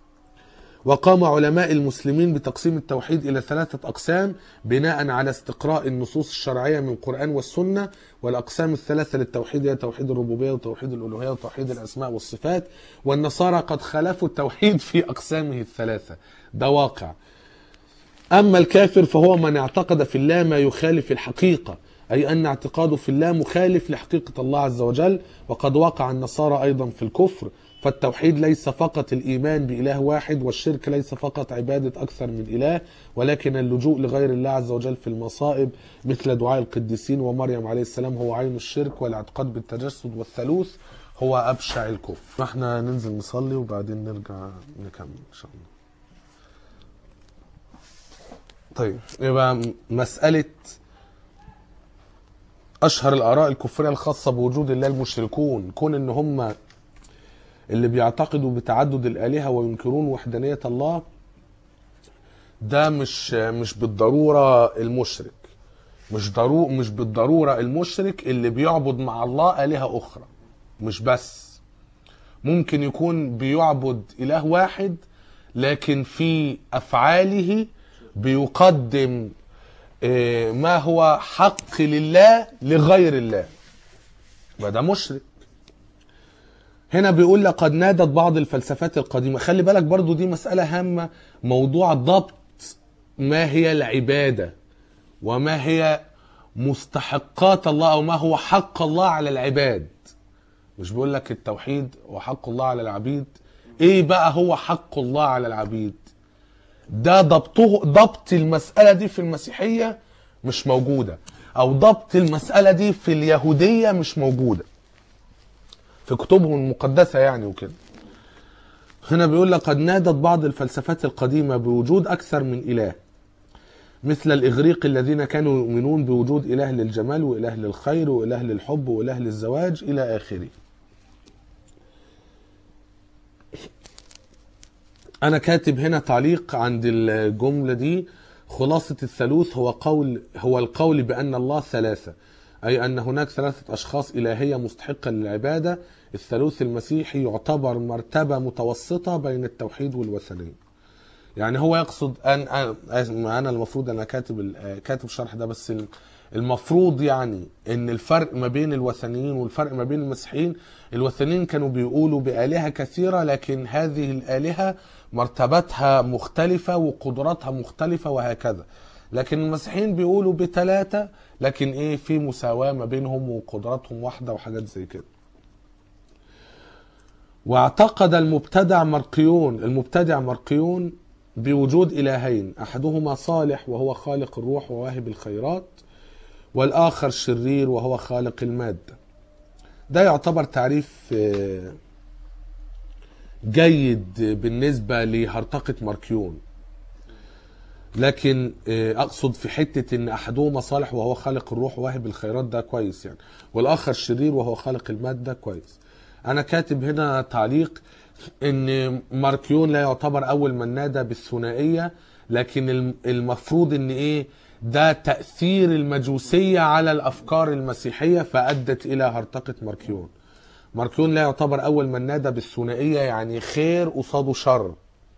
Speaker 1: وقام علماء المسلمين بتقسيم التوحيد إلى 3 أقسام بناء على استقراء النصوص الشرعية من القرآن والسنة، والأقسام ال3 للتوحيد هي توحيد الربوبية وتوحيد الألوهية وتوحيد الأسماء والصفات. والنصارى قد خالفوا التوحيد في أقسامه ال3، ده واقع. أما الكافر فهو من اعتقد في الله ما يخالف الحقيقة، أي أن اعتقاده في الله مخالف لحقيقة الله عز وجل. وقد وقع النصارى أيضا في الكفر. فالتوحيد ليس فقط الإيمان بإله واحد، والشرك ليس فقط عبادة أكثر من إله، ولكن اللجوء لغير الله عز وجل في المصائب مثل دعاء القديسين ومريم عليه السلام هو عين الشرك، والاعتقاد بالتجسد والثالوث هو أبشع الكفر. احنا ننزل نصلي وبعدين نرجع نكمل إن شاء الله. طيب، يبقى مسألة أشهر الآراء الكفرية الخاصة بوجود الله المشركون، كون إن هم اللي بيعتقدوا بتعدد الآلهة وينكرون وحدانية الله، ده مش بالضرورة المشرك، مش بالضرورة المشرك اللي بيعبد مع الله آلهة أخرى، مش بس ممكن يكون بيعبد إله واحد لكن في أفعاله بيقدم ما هو حق لله لغير الله، وده مشرك. هنا بيقول لقد نادت بعض الفلسفات القديمة، خلي بالك برضو دي مسألة هامة، موضوع ضبط ما هي العبادة وما هي مستحقات الله أو ما هو حق الله على العباد. مش بيقول لك التوحيد وحق الله على العبيد، ايه بقى هو حق الله على العبيد؟ ده ضبط المسألة دي في المسيحية مش موجودة، او ضبط المسألة دي في اليهودية مش موجودة في كتبهم المقدسة يعني وكده. هنا بيقول لقد نادت بعض الفلسفات القديمة بوجود أكثر من إله، مثل الإغريق الذين كانوا يؤمنون بوجود إله للجمال وإله للخير وإله للحب وإله للزواج إلى آخره. أنا كاتب هنا تعليق عند الجملة دي: خلاصة الثالوث هو القول بأن الله ثلاثة، أي أن هناك ثلاثة أشخاص إلهية مستحقة للعبادة. الثالوث المسيحي يعتبر مرتبة متوسطة بين التوحيد والوثنية. يعني هو يقصد أنا المفروض أنا كاتب الشرح ده، بس المفروض يعني ان الفرق ما بين الوثنيين والفرق ما بين المسيحيين، الوثنيين كانوا بيقولوا بآلهة كثيرة، لكن هذه الآلهة مرتبتها مختلفة وقدراتها مختلفة وهكذا. لكن المسيحيين بيقولوا بثلاثة، لكن في مساواة ما بينهم وقدراتهم واحدة وحاجات زي كده. واعتقد المبتدع مرقيون بوجود إلهين، أحدهما صالح وهو خالق الروح وواهب الخيرات، والآخر شرير وهو خالق المادة. ده يعتبر تعريف جيد بالنسبة لهرطقة ماركيون، لكن أقصد في حتة إن أحدهما صالح وهو خالق الروح وواهب الخيرات ده كويس يعني، والآخر شرير وهو خالق المادة كويس. أنا كاتب هنا تعليق إن ماركيون لا يعتبر أول من نادى بالثنائية، لكن المفروض إن ده تأثير المجوسية على الأفكار المسيحية فأدت إلى هرطقة ماركيون. ماركيون لا يعتبر أول من نادى بالثنائية، يعني خير قصاده شر،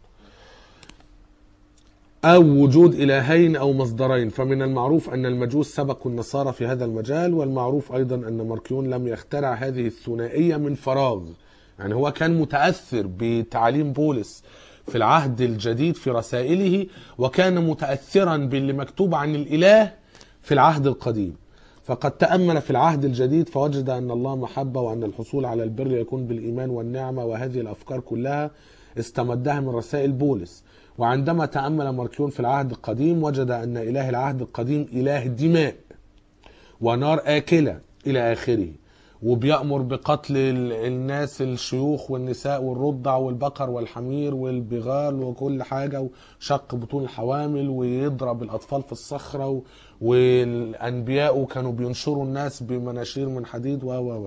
Speaker 1: أو وجود إلهين أو مصدرين. فمن المعروف أن المجوس سبقوا النصارى في هذا المجال، والمعروف أيضا أن ماركيون لم يخترع هذه الثنائية من فراغ. يعني هو كان متأثر بتعليم بولس في العهد الجديد في رسائله، وكان متأثرا باللي مكتوب عن الإله في العهد القديم. فقد تأمل في العهد الجديد فوجد أن الله محبة، وأن الحصول على البر يكون بالإيمان والنعمة، وهذه الأفكار كلها استمدها من رسائل بولس. وعندما تأمل ماركيون في العهد القديم وجد أن إله العهد القديم إله دماء ونار آكلة إلى آخره، وبيأمر بقتل الناس، الشيوخ والنساء والرضع والبقر والحمير والبغال وكل حاجة، وشق بطون الحوامل، ويضرب الأطفال في الصخرة، والأنبياء كانوا بينشروا الناس بمناشير من حديد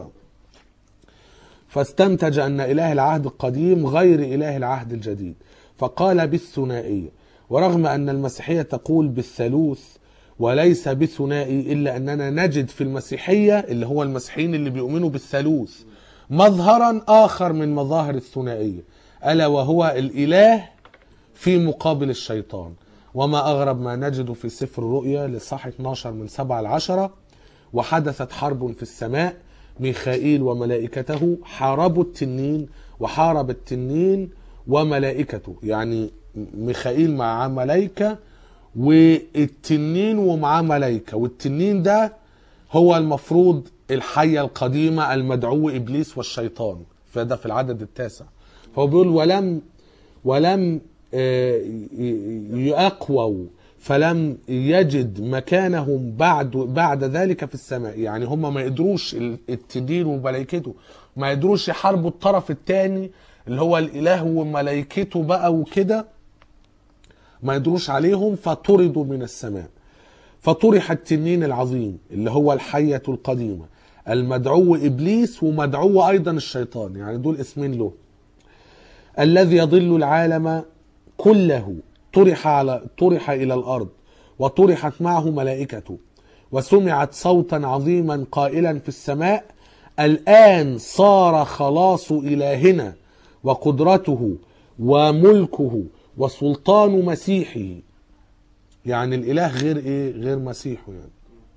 Speaker 1: فاستنتج أن إله العهد القديم غير إله العهد الجديد، فقال بالثنائية. ورغم أن المسيحية تقول بالثالوث وليس بالثنائي، إلا أننا نجد في المسيحية اللي هو المسيحيين اللي بيؤمنوا بالثالوث مظهرا آخر من مظاهر الثنائية، ألا وهو الإله في مقابل الشيطان. وما أغرب ما نجد في سفر الرؤيا لصح 12 من 7-10: وحدثت حرب في السماء، ميخائيل وملائكته حاربوا التنين، وحارب التنين وملائكته. يعني ميخائيل مع ملائكة، والتنين ومعاه ملائكة، والتنين ده هو المفروض الحية القديمة المدعو إبليس والشيطان، فده في العدد 9. فهو بيقول ولم يقووا فلم يجد مكانهم بعد ذلك في السماء. يعني هم ما يقدروش، التنين وملائكته ما يقدروش يحاربوا الطرف الثاني اللي هو الإله وملائكته بقى وكده، ما يقدروش عليهم، فطردوا من السماء. فطرح التنين العظيم اللي هو الحية القديمة المدعو إبليس ومدعو أيضا الشيطان، يعني دول اسمين له، الذي يضل العالم كله، طرح إلى الأرض، وطرحت معه ملائكته. وسمعت صوتا عظيما قائلا في السماء: الآن صار خلاص إلهنا وقدرته وملكه وسلطان مسيحه. يعني الإله غير مسيحه، يعني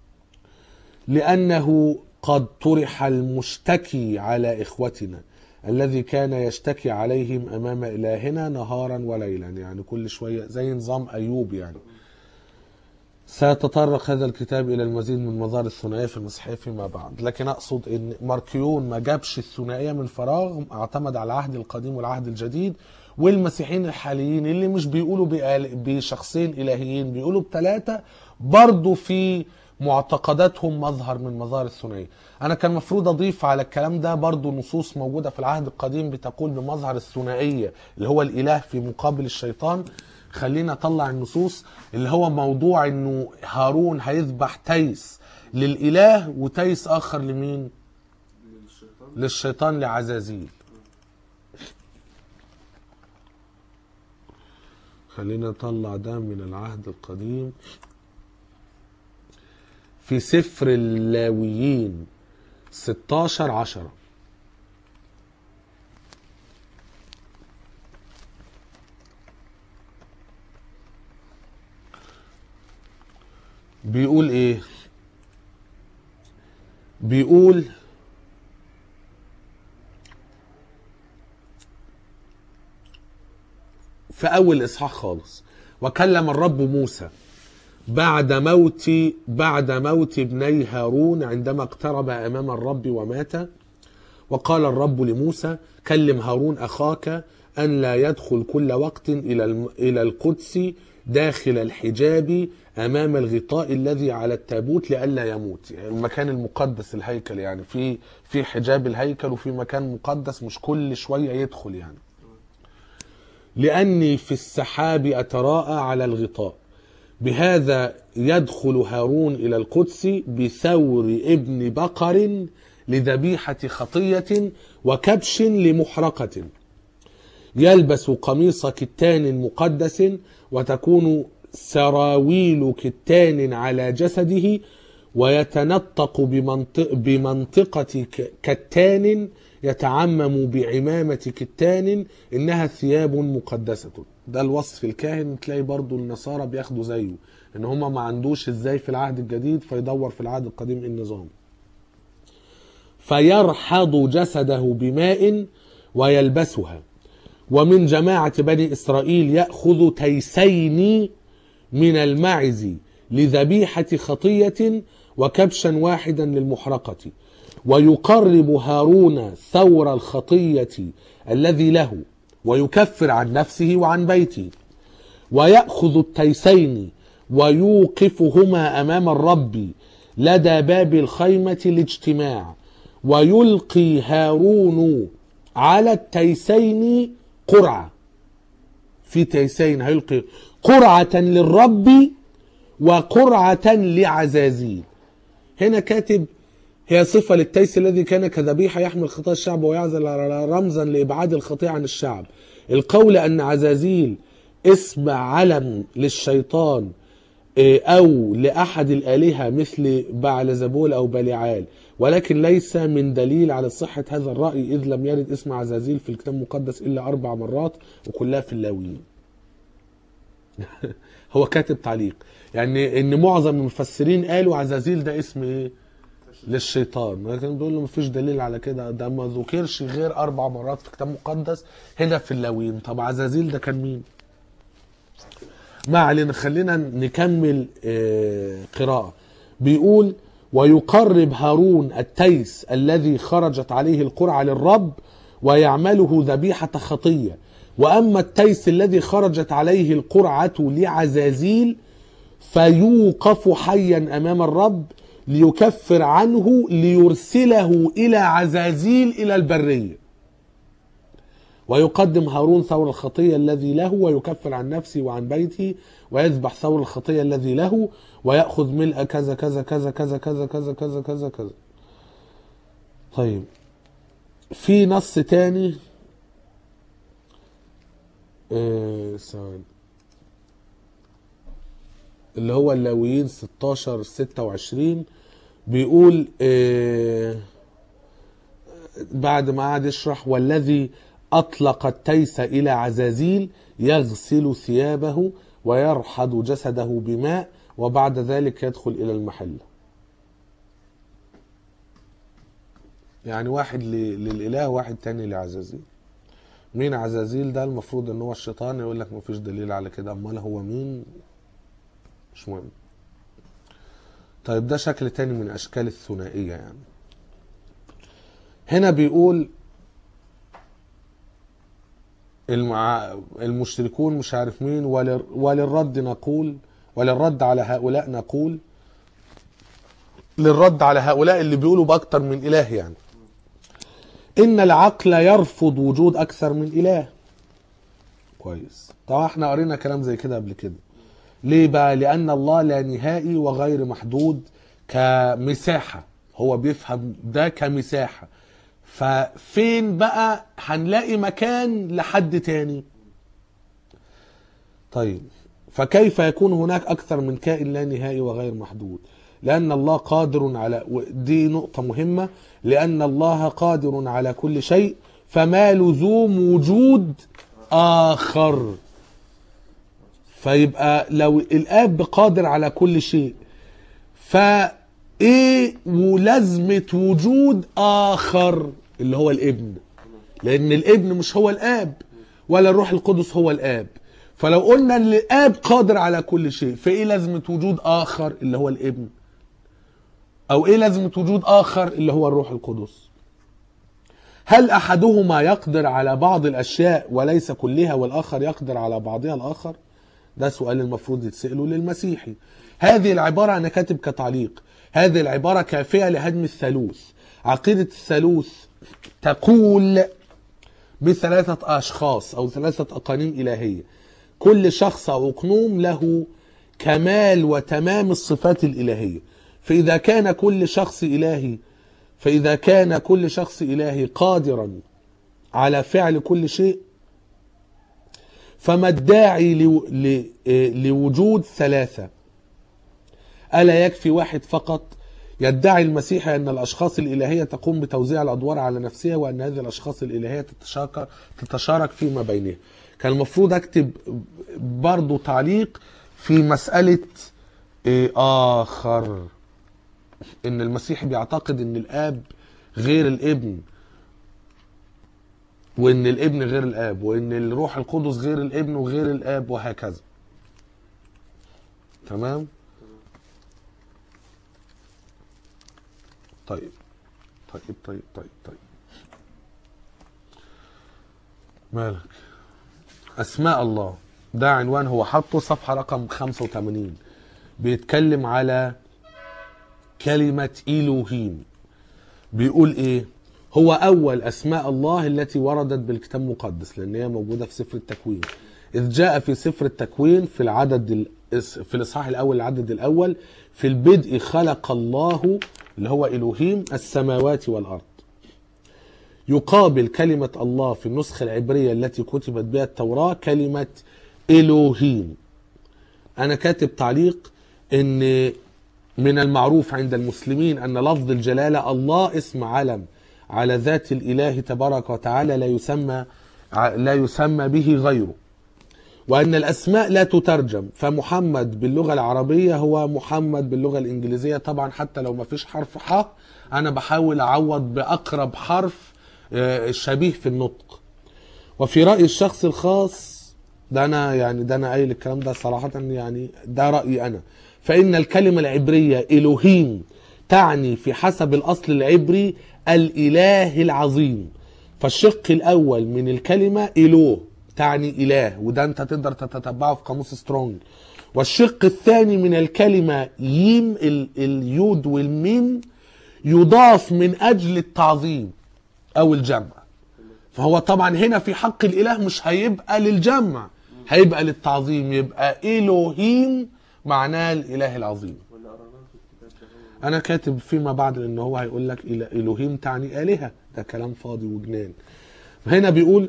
Speaker 1: لأنه قد طرح المشتكي على إخوتنا الذي كان يشتكي عليهم أمام إلهنا نهارا وليلا، يعني كل شوية زي نظام أيوب. يعني سيتطرق هذا الكتاب إلى المزيد من مظاهر الثنائية في المسيحية فيما بعد، لكن أقصد أن ماركيون ما جابش الثنائية من فراغ، اعتمد على العهد القديم والعهد الجديد، والمسيحيين الحاليين اللي مش بيقولوا بشخصين إلهيين، بيقولوا بثلاثة، برضو في معتقداتهم مظهر من مظاهر الثنائية. أنا كان مفروض أضيف على الكلام ده برضو نصوص موجودة في العهد القديم بتقول بمظهر الثنائية اللي هو الإله في مقابل الشيطان. خلينا أطلع النصوص اللي هو موضوع إنه هارون هيذبح تيس للإله وتيس آخر لمين؟ للشيطان لعزازيل. خلينا نطلع ده من العهد القديم في سفر اللاويين 16:10. بيقول ايه؟ بيقول في اول اصحاح خالص: وكلم الرب موسى بعد موت ابني هارون عندما اقترب امام الرب ومات. وقال الرب لموسى: كلم هارون اخاك ان لا يدخل كل وقت الى القدس داخل الحجاب امام الغطاء الذي على التابوت لئلا يموت. يعني المكان المقدس الهيكل، يعني في حجاب الهيكل وفي مكان مقدس مش كل شويه يدخل يعني. لاني في السحاب اتراءى على الغطاء. بهذا يدخل هارون إلى القدس بثور ابن بقر لذبيحة خطية وكبش لمحرقة، يلبس قميص كتان مقدس، وتكون سراويل كتان على جسده، ويتنطق بمنطقة كتان، يتعمم بعمامة كتان، إنها ثياب مقدسة. ده الوصف الكاهن. تلاقي برضو النصارى بياخدوا زيه، ان هم ما عندوش ازاي في العهد الجديد، فيدور في العهد القديم النظام. فيرحض جسده بماء ويلبسها. ومن جماعة بني إسرائيل يأخذ تيسين من المعز لذبيحة خطية وكبشا واحدا للمحرقة. ويقرب هارون ثور الخطية الذي له ويكفر عن نفسه وعن بيته، ويأخذ التيسين ويوقفهما أمام الرب لدى باب الخيمة الاجتماع، ويلقي هارون على التيسين قرعة. في تيسين هيلقي قرعة للرب وقرعة لعزازيل. هنا كاتب هي صفة للتيس الذي كان كذبيحة يحمل خطايا الشعب ويعزل رمزا لإبعاد الخطيئة عن الشعب. القول أن عزازيل اسم علم للشيطان أو لأحد الآلهة مثل بعلزبول أو بليعال، ولكن ليس من دليل على صحة هذا الرأي، إذ لم يرد اسم عزازيل في الكتاب المقدس إلا 4 مرات وكلها في اللاويين. هو كاتب تعليق يعني إن معظم المفسرين قالوا عزازيل ده اسم إيه؟ للشيطان، لكن بيقول له مفيش دليل على كده، ده ما ذكرش غير 4 مرات في الكتاب المقدس هنا في اللاويين. طب عزازيل ده كان مين؟ ما علينا، خلينا نكمل قراءة. بيقول: ويقرب هارون التيس الذي خرجت عليه القرعة للرب ويعمله ذبيحة خطية، وأما التيس الذي خرجت عليه القرعة لعزازيل فيوقف حيا أمام الرب ليكفر عنه ليرسله إلى عزازيل إلى البرية. ويقدم هارون ثور الخطية الذي له ويكفر عن نفسه وعن بيته، ويذبح ثور الخطية الذي له، ويأخذ ملء كذا كذا كذا كذا كذا كذا كذا كذا كذا. طيب في نص تاني اللي هو اللاويين 16:26 بيقول بعد ما قعد يشرح: والذي أطلق التيس إلى عزازيل يغسل ثيابه ويرحض جسده بماء، وبعد ذلك يدخل إلى المحل. يعني واحد للإله واحد تاني لعزازيل. مين عزازيل ده؟ المفروض ان هو الشيطان، يقول لك مفيش دليل على كده، امال هو مين؟ مش مهم. طيب ده شكل تاني من اشكال الثنائية. يعني هنا بيقول المشركون مش عارف مين، وللرد نقول، وللرد على هؤلاء نقول، للرد على هؤلاء اللي بيقولوا بأكتر من إله يعني، إن العقل يرفض وجود أكثر من إله. كويس. طبعا احنا قرينا كلام زي كده قبل كده. ليه بقى؟ لأن الله لا نهائي وغير محدود كمساحة، هو بيفهم ده كمساحة. ففين بقى هنلاقي مكان لحد تاني؟ طيب، فكيف يكون هناك أكثر من كائن لا نهائي وغير محدود؟ لأن الله قادر على، دي نقطة مهمة، لأن الله قادر على كل شيء، فما لزوم وجود آخر. فيبقى لو الآب قادر على كل شيء، فإيه ولازمة وجود آخر اللي هو الابن؟ لأن الابن مش هو الآب، ولا الروح القدس هو الآب. فلو قلنا ان الآب قادر على كل شيء، فإيه لازمة وجود آخر اللي هو الابن؟ أو إيه لازمة وجود آخر اللي هو الروح القدس؟ هل أحدهما يقدر على بعض الأشياء وليس كلها، والآخر يقدر على بعضها الآخر؟ ده سؤال المفروض يتسأله للمسيحي. هذه العبارة أنا كاتب كتعليق، هذه العبارة كافية لهدم الثالوث. عقيدة الثالوث تقول بثلاثة أشخاص أو ثلاثة أقانيم إلهية، كل شخص أو أقنوم له كمال وتمام الصفات الإلهية. فإذا كان كل شخص إلهي قادرا على فعل كل شيء، فما الداعي لوجود ثلاثة؟ ألا يكفي واحد فقط؟ يدعي المسيحي أن الأشخاص الإلهية تقوم بتوزيع الأدوار على نفسها، وأن هذه الأشخاص الإلهية تتشارك فيما بينها. كان المفروض أكتب برضو تعليق في مسألة آخر، إن المسيحي بيعتقد إن الآب غير الابن، وإن الابن غير الآب، وإن الروح القدس غير الابن وغير الآب، وهكذا. تمام؟ طيب طيب طيب طيب طيب مالك؟ أسماء الله ده عنوان هو حطه، صفحة رقم 85، بيتكلم على كلمة إلوهيم. بيقول إيه؟ هو أول أسماء الله التي وردت بالكتاب المقدس، لأن هي موجودة في سفر التكوين. إذ جاء في سفر التكوين في الإصحاح الأول العدد الأول: في البدء خلق الله، اللي هو إلوهيم، السماوات والأرض. يقابل كلمة الله في النسخة العبرية التي كتبت بها التوراة كلمة إلوهيم. أنا كاتب تعليق إن من المعروف عند المسلمين أن لفظ الجلالة الله اسم علم على ذات الإله تبارك وتعالى، لا يسمى به غيره، وأن الأسماء لا تترجم. فمحمد باللغة العربية هو محمد باللغة الإنجليزية. طبعا حتى لو ما فيش حرف ح، أنا بحاول أعوض بأقرب حرف شبيه في النطق. وفي رأي الشخص الخاص ده أنا قايل الكلام ده صراحة، يعني ده رأيي أنا، فإن الكلمة العبرية إلوهيم تعني في حسب الأصل العبري الإله العظيم. فالشق الأول من الكلمة إلوه تعني إله، وده أنت تقدر تتبعه في قاموس سترونج. والشق الثاني من الكلمة ييم، اليود والميم، يضاف من أجل التعظيم أو الجمع. فهو طبعا هنا في حق الإله مش هيبقى للجمع، هيبقى للتعظيم، يبقى إلوهيم معناه الإله العظيم. أنا كاتب فيما بعد إن هو هيقول لك إلوهيم تعني آلهة، ده كلام فاضي وجنان. هنا بيقول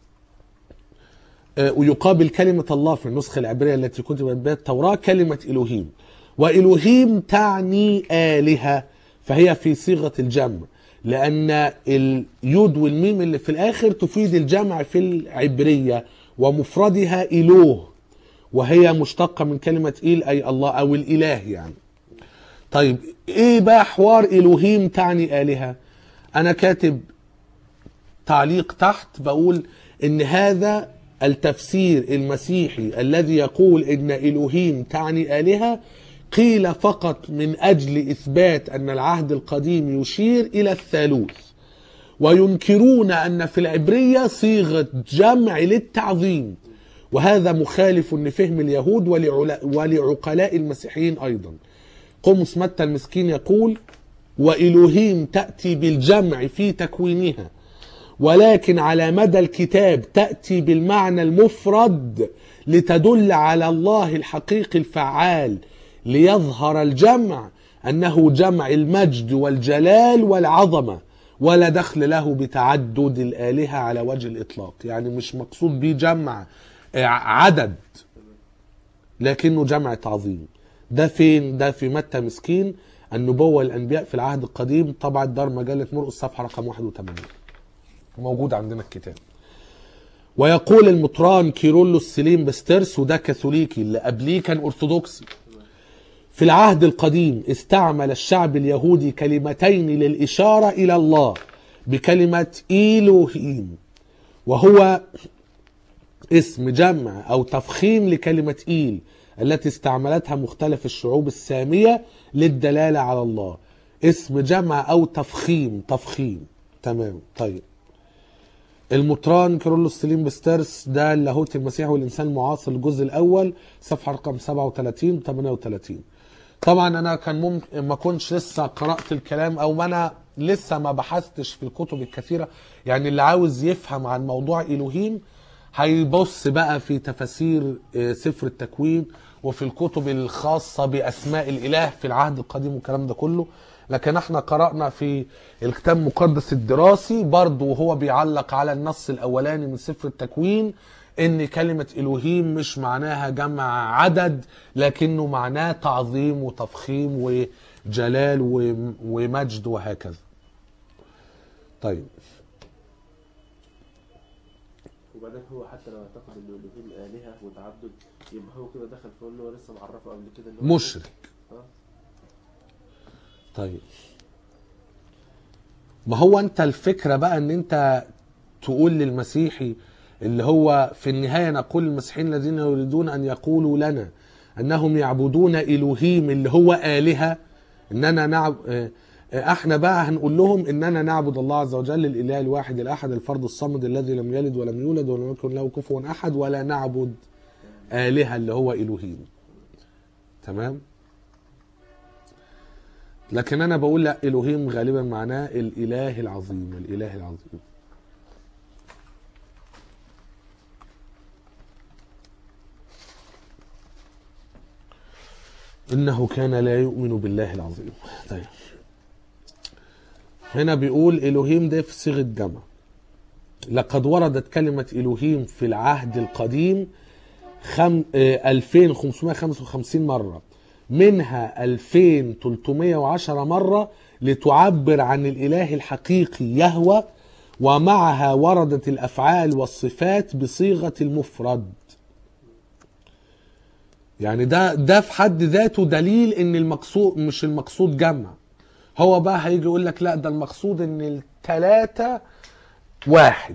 Speaker 1: ويقابل كلمة الله في النسخة العبرية التي كتبت بها التوراة كلمة إلوهيم، وإلوهيم تعني آلهة، فهي في صيغة الجمع، لأن اليود والميم اللي في الآخر تفيد الجمع في العبرية، ومفردها إلوه، وهي مشتقة من كلمة إيل أي الله أو الإله يعني. طيب إيه بقى حوار إلوهيم تعني آلهة؟ أنا كاتب تعليق تحت بقول إن هذا التفسير المسيحي الذي يقول إن إلوهيم تعني آلهة قيل فقط من أجل إثبات أن العهد القديم يشير إلى الثالوث، وينكرون أن في العبرية صيغة جمع للتعظيم، وهذا مخالف لفهم اليهود ولعقلاء المسيحيين أيضا. قمص متى المسكين يقول: وإلهيم تأتي بالجمع في تكوينها، ولكن على مدى الكتاب تأتي بالمعنى المفرد لتدل على الله الحقيقي الفعال، ليظهر الجمع أنه جمع المجد والجلال والعظمة، ولا دخل له بتعدد الآلهة على وجه الإطلاق. يعني مش مقصود به جمع عدد، لكنه جمع تعظيم. ده فين؟ ده في متى مسكين النبوة والأنبياء في العهد القديم، طبعا دار مجلة مرقس صفحة رقم 81، موجود عندنا الكتاب. ويقول المطران كيرلس سليم بسترس، وده كاثوليكي، اللي قبليه كان أرثوذكسي: في العهد القديم استعمل الشعب اليهودي كلمتين للإشارة إلى الله بكلمة إيلوهيم، وهو اسم جمع أو تفخيم لكلمة إيل التي استعملتها مختلف الشعوب السامية للدلالة على الله. اسم جمع أو تفخيم. تمام. طيب، المطران كيرلس سليم بسترس، ده اللاهوت المسيح والإنسان المعاصر، الجزء الأول، صفحة رقم 37 38. طبعا أنا كان ممكن ما كنتش لسه قرأت الكلام، أو أنا لسه ما بحثتش في الكتب الكثيرة. يعني اللي عاوز يفهم عن موضوع إلهيم هيبص بقى في تفاسير سفر التكوين وفي الكتب الخاصة بأسماء الإله في العهد القديم والكلام ده كله. لكن احنا قرأنا في الكتاب المقدس الدراسي برضو، وهو بيعلق على النص الأولاني من سفر التكوين، ان كلمة إلهيم مش معناها جمع عدد، لكنه معناه تعظيم وتفخيم وجلال ومجد وهكذا. طيب،
Speaker 2: وبعدين هو حتى لو اعتقد انه الوهيم آلهة وتعدد، يبقى هو كده دخل في انه لسه معرفه قبل كده انه
Speaker 1: مشرك. طيب، ما هو انت الفكرة بقى ان انت تقول للمسيحي اللي هو في النهاية نقول للمسيحيين الذين يريدون ان يقولوا لنا انهم يعبدون إلهيم اللي هو آلهة، اننا احنا بقى هنقول لهم اننا نعبد الله عز وجل الاله الواحد الاحد الفرد الصمد الذي لم يلد ولم يولد ولم يكن له كفوا احد، ولا نعبد آلهة اللي هو إلهيم. تمام. لكن انا بقول لا، إلهيم غالبا معناه الاله العظيم، الاله العظيم. انه كان لا يؤمن بالله العظيم. طيب، هنا بيقول إلهيم ده في صيغة جمع. لقد وردت كلمة إلهيم في العهد القديم 2555 مرة، منها 2310 مرة لتعبر عن الإله الحقيقي يهوه، ومعها وردت الأفعال والصفات بصيغة المفرد. يعني ده في حد ذاته دليل ان المقصود مش المقصود جمع. هو بقى هيجي يقول لك لا، ده المقصود ان الثلاثة واحد.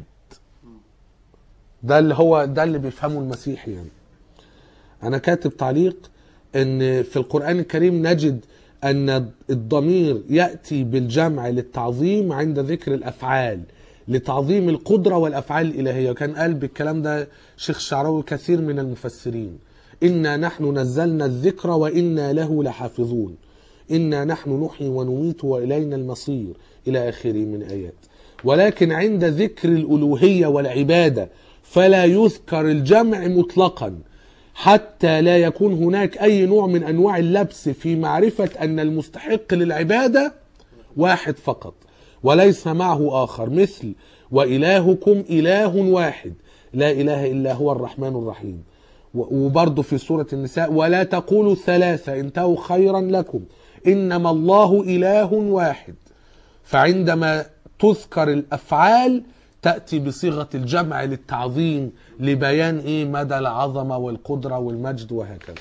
Speaker 1: ده اللي بيفهمه المسيح. يعني انا كاتب تعليق ان في القرآن الكريم نجد ان الضمير يأتي بالجمع للتعظيم عند ذكر الافعال، لتعظيم القدرة والافعال الالهية. كان قال بالكلام ده شيخ الشعراوي كثير من المفسرين: إنا نحن نزلنا الذكر وإنا له لحافظون، إنا نحن نحيي ونميت وإلينا المصير، إلى آخره من آيات. ولكن عند ذكر الألوهية والعبادة فلا يذكر الجمع مطلقا، حتى لا يكون هناك أي نوع من أنواع اللبس في معرفة أن المستحق للعبادة واحد فقط وليس معه آخر، مثل وإلهكم إله واحد لا إله إلا هو الرحمن الرحيم. وبرضه في سورة النساء: ولا تقولوا ثلاثة انتهوا خيرا لكم إنما الله إله واحد. فعندما تذكر الأفعال تأتي بصيغة الجمع للتعظيم، لبيان مدى العظمة والقدرة والمجد وهكذا.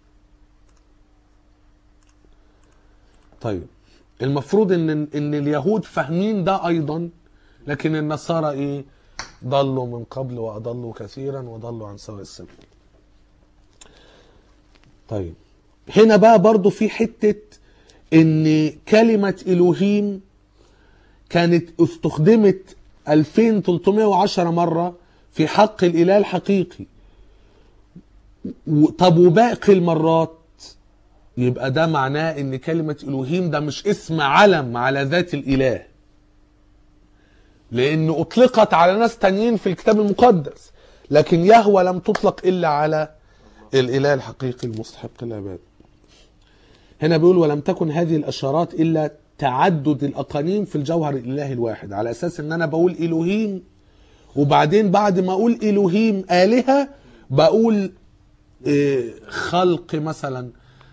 Speaker 1: طيب، المفروض ان اليهود فاهمين ده ايضا، لكن النصارى ضلوا من قبل واضلوا كثيرا وضلوا عن سواء السبيل. طيب، هنا بقى برضو في حتة ان كلمة إلهيم كانت استخدمت 2310 مرة في حق الإله الحقيقي. طب وباقي المرات؟ يبقى ده معناه ان كلمة إلهيم ده مش اسم علم على ذات الإله، لأنه أطلقت على ناس تانيين في الكتاب المقدس، لكن يهوه لم تطلق إلا على الإله الحقيقي المستحق العبادة. هنا بيقول ولم تكن هذه الأشارات إلا تعدد الأقانيم في الجوهر الإلهي الواحد، على أساس إن أنا بقول إلهيم وبعدين بعد ما أقول إلهيم آلهة بقول خلق مثلا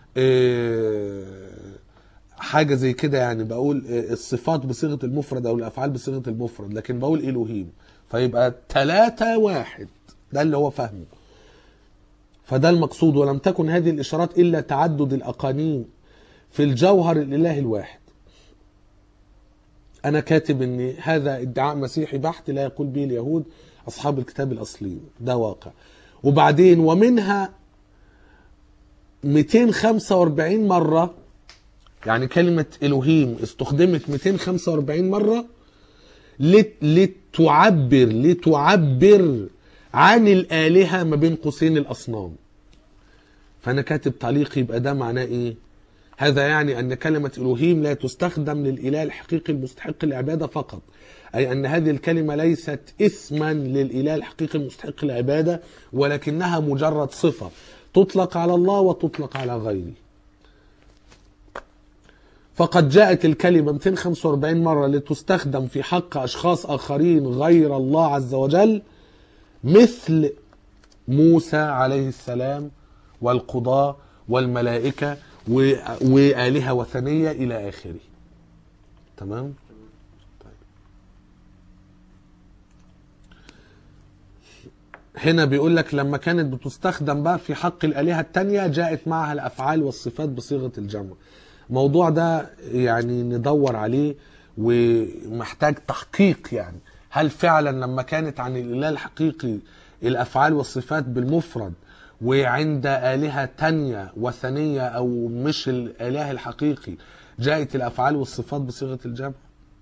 Speaker 1: حاجة زي كده، يعني بقول الصفات بصيغة المفرد أو الأفعال بصيغة المفرد، لكن بقول إلهيم، فيبقى 3 واحد، ده اللي هو فهمه. فده المقصود، ولم تكن هذه الإشارات إلا تعدد الأقانيم في الجوهر الإلهي الواحد. أنا كاتب أن هذا ادعاء مسيحي بحت لا يقول به اليهود أصحاب الكتاب الأصلي، ده واقع. وبعدين ومنها 245 مرة، يعني كلمة إلهيم استخدمت 245 مرة لتعبر عن الآلهة ما بين قوسين الأصنام. فأنا كاتب تعليق، يبقى ده معناه إيه؟ هذا يعني أن كلمة إلهيم لا تستخدم للإله الحقيقي المستحق العبادة فقط، أي أن هذه الكلمة ليست اسما للإله الحقيقي المستحق العبادة، ولكنها مجرد صفة تطلق على الله وتطلق على غيره. فقد جاءت الكلمة 245 مرة لتستخدم في حق أشخاص آخرين غير الله عز وجل، مثل موسى عليه السلام والقضاة والملائكة وآلهة وثنية إلى آخره. تمام؟ طيب. هنا بيقول لك لما كانت بتستخدم بقى في حق الآلهة التانية جاءت معها الأفعال والصفات بصيغة الجمع. الموضوع ده يعني ندور عليه ومحتاج تحقيق، يعني هل فعلا لما كانت عن الإله الحقيقي الأفعال والصفات بالمفرد، وعند آلهة تانية وثنية أو مش الإله الحقيقي جاءت الأفعال والصفات بصيغة الجمع؟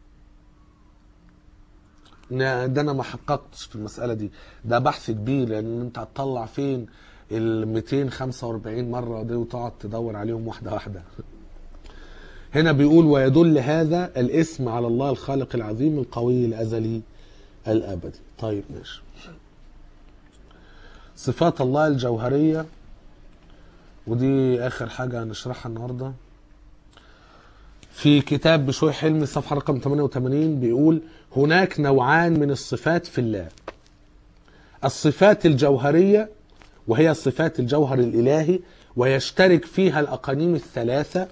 Speaker 1: ده أنا ما حققتش في المسألة دي، ده بحث كبير، لأن أنت هتطلع فين ال 245 مرة دي وتقعد تدور عليهم واحدة واحدة. هنا بيقول ويدل هذا الاسم على الله الخالق العظيم القوي الأزلي الأبدي. طيب ماشي. صفات الله الجوهرية، ودي آخر حاجة هنشرحها النهاردة. في كتاب بشوي حلمي صفحة رقم 88 بيقول هناك نوعان من الصفات في الله: الصفات الجوهرية وهي صفات الجوهر الإلهي، ويشترك فيها الأقانيم الثلاثة،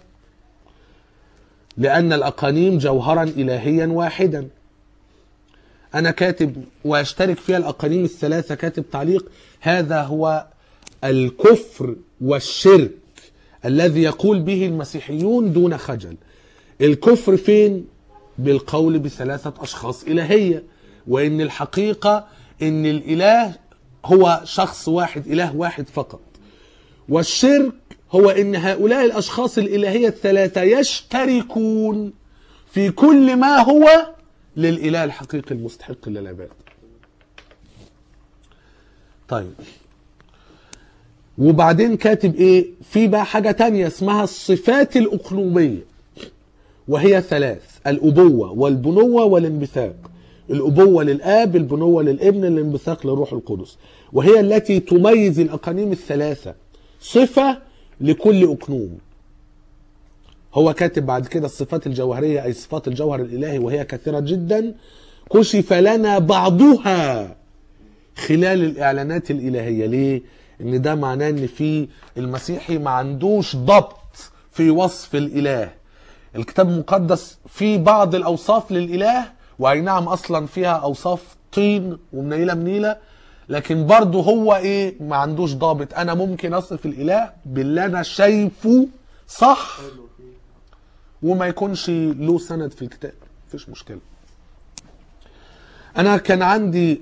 Speaker 1: لأن الأقانيم جوهرا إلهيا واحدا. أنا كاتب ويشترك فيها الأقانيم الثلاثة، كاتب تعليق: هذا هو الكفر والشرك الذي يقول به المسيحيون دون خجل. الكفر فين؟ بالقول بثلاثة أشخاص إلهية، وإن الحقيقة إن الإله هو شخص واحد، إله واحد فقط. والشرك هو إن هؤلاء الأشخاص الإلهية الثلاثة يشتركون في كل ما هو للإله الحقيقي المستحق للعبادة. طيب، وبعدين كاتب إيه؟ في بقى حاجة تانية اسمها الصفات الأقنومية، وهي 3: الأبوة والبنوة والانبثاق. الأبوة للآب، البنوة للابن، الانبثاق للروح القدس، وهي التي تميز الأقانيم الثلاثة، صفة لكل أقنوم. هو كاتب بعد كده الصفات الجوهرية أي صفات الجوهر الإلهي، وهي كثيرة جدا، كشف لنا بعضها خلال الإعلانات الإلهية. ليه؟ إن ده معناه إن في المسيحي ما عندوش ضبط في وصف الإله. الكتاب المقدس فيه بعض الأوصاف للإله، وأي نعم أصلا فيها أوصاف طين ومنيلة منيلة، لكن برضه هو إيه؟ ما عندوش ضابط. أنا ممكن أصف الإله باللي أنا شايفه صح وما يكونش له سند في الكتاب، مفيش مشكلة. أنا كان عندي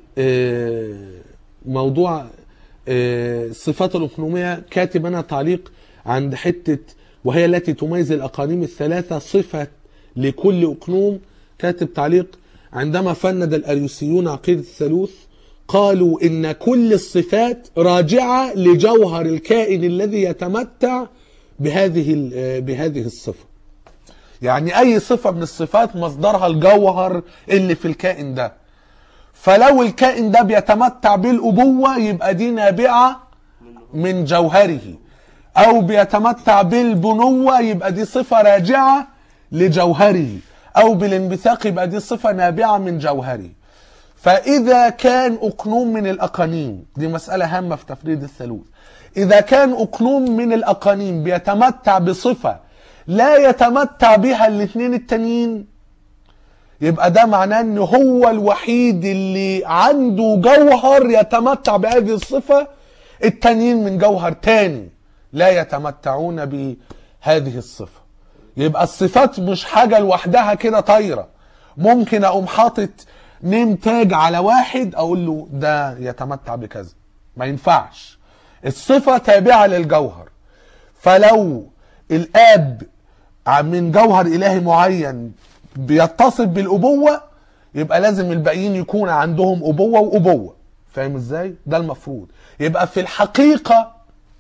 Speaker 1: موضوع الصفات الأقنومية، كاتب أنا تعليق عند حتة وهي التي تميز الأقانيم الثلاثة، صفة لكل أقنوم. كاتب تعليق: عندما فند الأريوسيون عقيدة الثالوث قالوا إن كل الصفات راجعة لجوهر الكائن الذي يتمتع بهذه الصفة. يعني أي صفة من الصفات مصدرها الجوهر اللي في الكائن ده. فلو الكائن ده بيتمتع بالأبوة يبقى دي نابعة من جوهره، أو بيتمتع بالبنوة يبقى دي صفة راجعة لجوهره، أو بالانبثاق يبقى دي صفة نابعة من جوهره. فإذا كان أقنوم من الأقانيم، دي مسألة هامة في تفريد الثالوث، إذا كان أقنوم من الأقانيم بيتمتع بصفة لا يتمتع بها الاثنين التانيين، يبقى ده معناه ان هو الوحيد اللي عنده جوهر يتمتع بهذه الصفة، التانيين من جوهر تاني لا يتمتعون بهذه الصفة. يبقى الصفات مش حاجة لوحدها كده طايرة. ممكن اقوم حاطط نيم تاج على واحد اقول له ده يتمتع بكذا، ما ينفعش. الصفة تابعة للجوهر. فلو الاب من جوهر الهي معين بيتصف بالابوة، يبقى لازم الباقيين يكون عندهم ابوة وابوة. فاهم ازاي؟ ده المفروض. يبقى في الحقيقة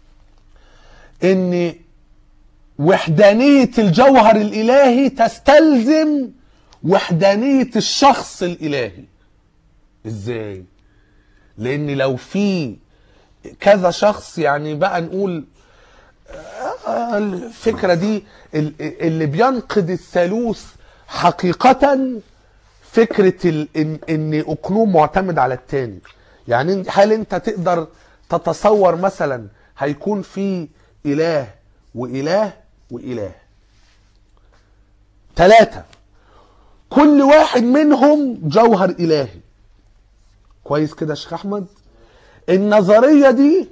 Speaker 1: ان وحدانية الجوهر الالهي تستلزم وحدانية الشخص الالهي. ازاي؟ لان لو في كذا شخص، يعني بقى نقول الفكرة دي اللي بينقض الثالوث حقيقة فكرة ان اقنوم معتمد على التاني. يعني هل انت تقدر تتصور مثلا هيكون في اله واله واله، 3 كل واحد منهم جوهر الهي؟ كويس كده يا شيخ احمد؟ النظرية دي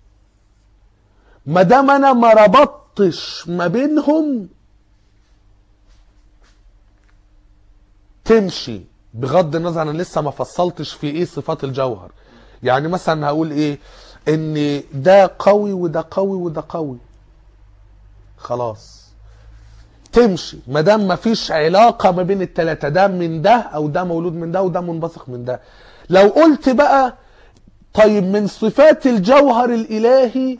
Speaker 1: ما دام انا ما ربطتش ما بينهم تمشي، بغض النظر انا لسه ما فصلتش في ايه صفات الجوهر. يعني مثلا هقول ايه؟ ان ده قوي وده قوي وده قوي، خلاص تمشي ما دام ما فيش علاقة ما بين التلاتة، ده من ده او ده مولود من ده وده منبثق من ده. لو قلت بقى طيب من صفات الجوهر الالهي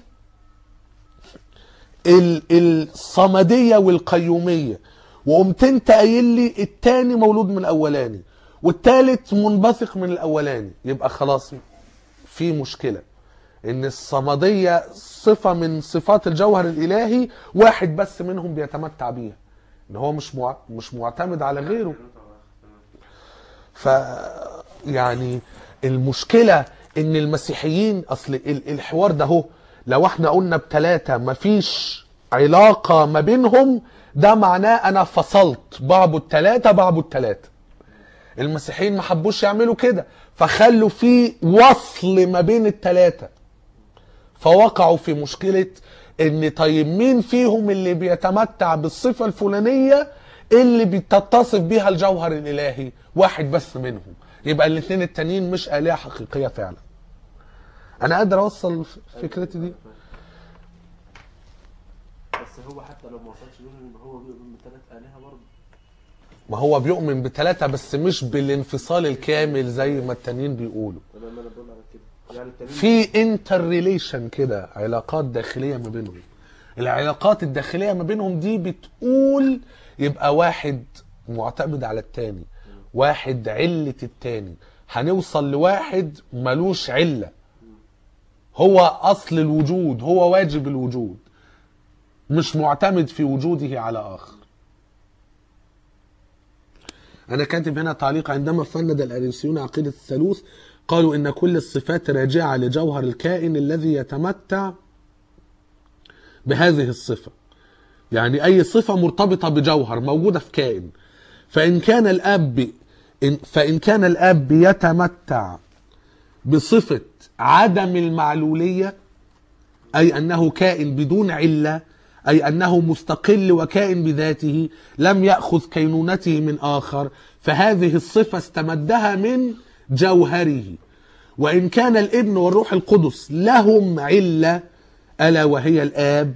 Speaker 1: الصمدية والقيومية، وقمت انت قايل لي التاني مولود من الاولاني والتالت منبثق من الاولاني، يبقى خلاص في مشكلة. ان الصمدية صفة من صفات الجوهر الالهي، واحد بس منهم بيتمتع بيها، ان هو مش معتمد على غيره. ف يعني المشكلة ان المسيحيين، اصل الحوار ده هو لو احنا قلنا ب3 مفيش علاقة ما بينهم، ده معناه انا فصلت بعبد 3 بعبد 3. المسيحيين ما حبوش يعملوا كده، فخلوا في وصل ما بين ال3، فوقعوا في مشكلة ان طيب مين فيهم اللي بيتمتع بالصفة الفلانية اللي بتتصف بيها الجوهر الالهي؟ واحد بس منهم، يبقى الاثنين التانيين مش آلهة حقيقية فعلا. انا قادر اوصل فكرتي دي؟
Speaker 2: بس هو حتى لو ما وصلش بيهم يبقى هو بيؤمن ب3 آلهة برضه.
Speaker 1: ما هو بيؤمن ب3 بس مش بالانفصال الكامل زي ما التانيين بيقولوا.
Speaker 2: انا بقول على كده يعني
Speaker 1: في انتر ريليشن كده، علاقات داخلية ما بينهم. العلاقات الداخلية ما بينهم دي بتقول يبقى واحد معتمد على التاني، واحد علة التاني، هنوصل لواحد ملوش علة، هو أصل الوجود، هو واجب الوجود، مش معتمد في وجوده على آخر. أنا كاتب هنا تعليق: عندما فند الأريوسيون عقيدة الثالوث قالوا إن كل الصفات راجعة لجوهر الكائن الذي يتمتع بهذه الصفة. يعني أي صفة مرتبطة بجوهر موجودة في كائن، فإن كان الأب يتمتع بصفة عدم المعلولية، أي أنه كائن بدون علة، أي أنه مستقل وكائن بذاته لم يأخذ كينونته من آخر، فهذه الصفة استمدها من جوهره. وإن كان الابن والروح القدس لهم علة ألا وهي الآب،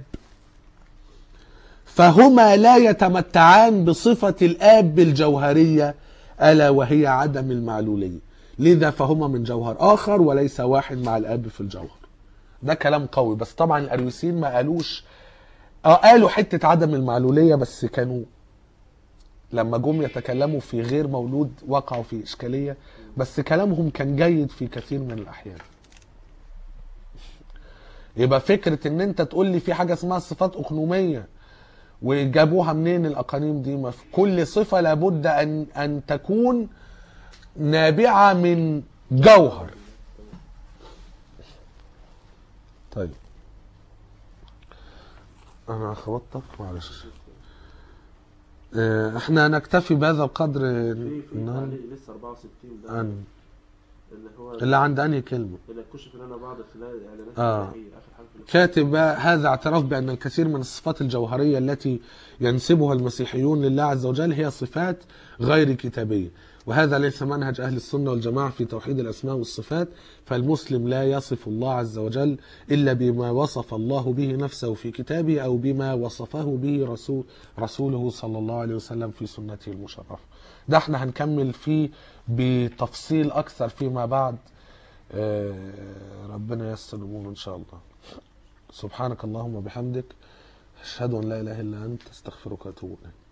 Speaker 1: فهما لا يتمتعان بصفة الآب الجوهرية ألا وهي عدم المعلولية، لذا فهما من جوهر آخر وليس واحد مع الآب في الجوهر. ده كلام قوي، بس طبعا الأريوسيين ما قالوش، قالوا حتة عدم المعلولية، بس كانوا لما جم يتكلموا في غير مولود وقعوا في إشكالية، بس كلامهم كان جيد في كثير من الأحيان. يبقى فكرة ان انت تقول لي في حاجة اسمها صفات أقنومية وجابوها منين الأقانيم دي؟ ما في كل صفة لابد أن تكون نابعة من جوهر. طيب أنا خبطتك معلش. احنا نكتفي بهذا القدر
Speaker 2: في
Speaker 1: النهارده.
Speaker 2: تعليق لسه 64 ده اللي هو
Speaker 1: اللي عند أنهي كلمة؟
Speaker 2: اللي كشف لنا بعض خلال الاعلانات
Speaker 1: آه.
Speaker 2: الإباحية، اخر حاجه في الكتاب.
Speaker 1: كاتب هذا اعتراف بأن الكثير من الصفات الجوهرية التي ينسبها المسيحيون لله عز وجل هي صفات غير كتابية، وهذا ليس منهج أهل السنة والجماعة في توحيد الأسماء والصفات. فالمسلم لا يصف الله عز وجل إلا بما وصف الله به نفسه في كتابه أو بما وصفه به رسوله صلى الله عليه وسلم في سنته المشرفة. ده احنا هنكمل فيه بتفصيل أكثر فيما بعد. ربنا ييسر الأمور إن شاء الله. سبحانك اللهم وبحمدك، أشهد أن لا إله إلا أنت، أستغفرك وأتوب إليك.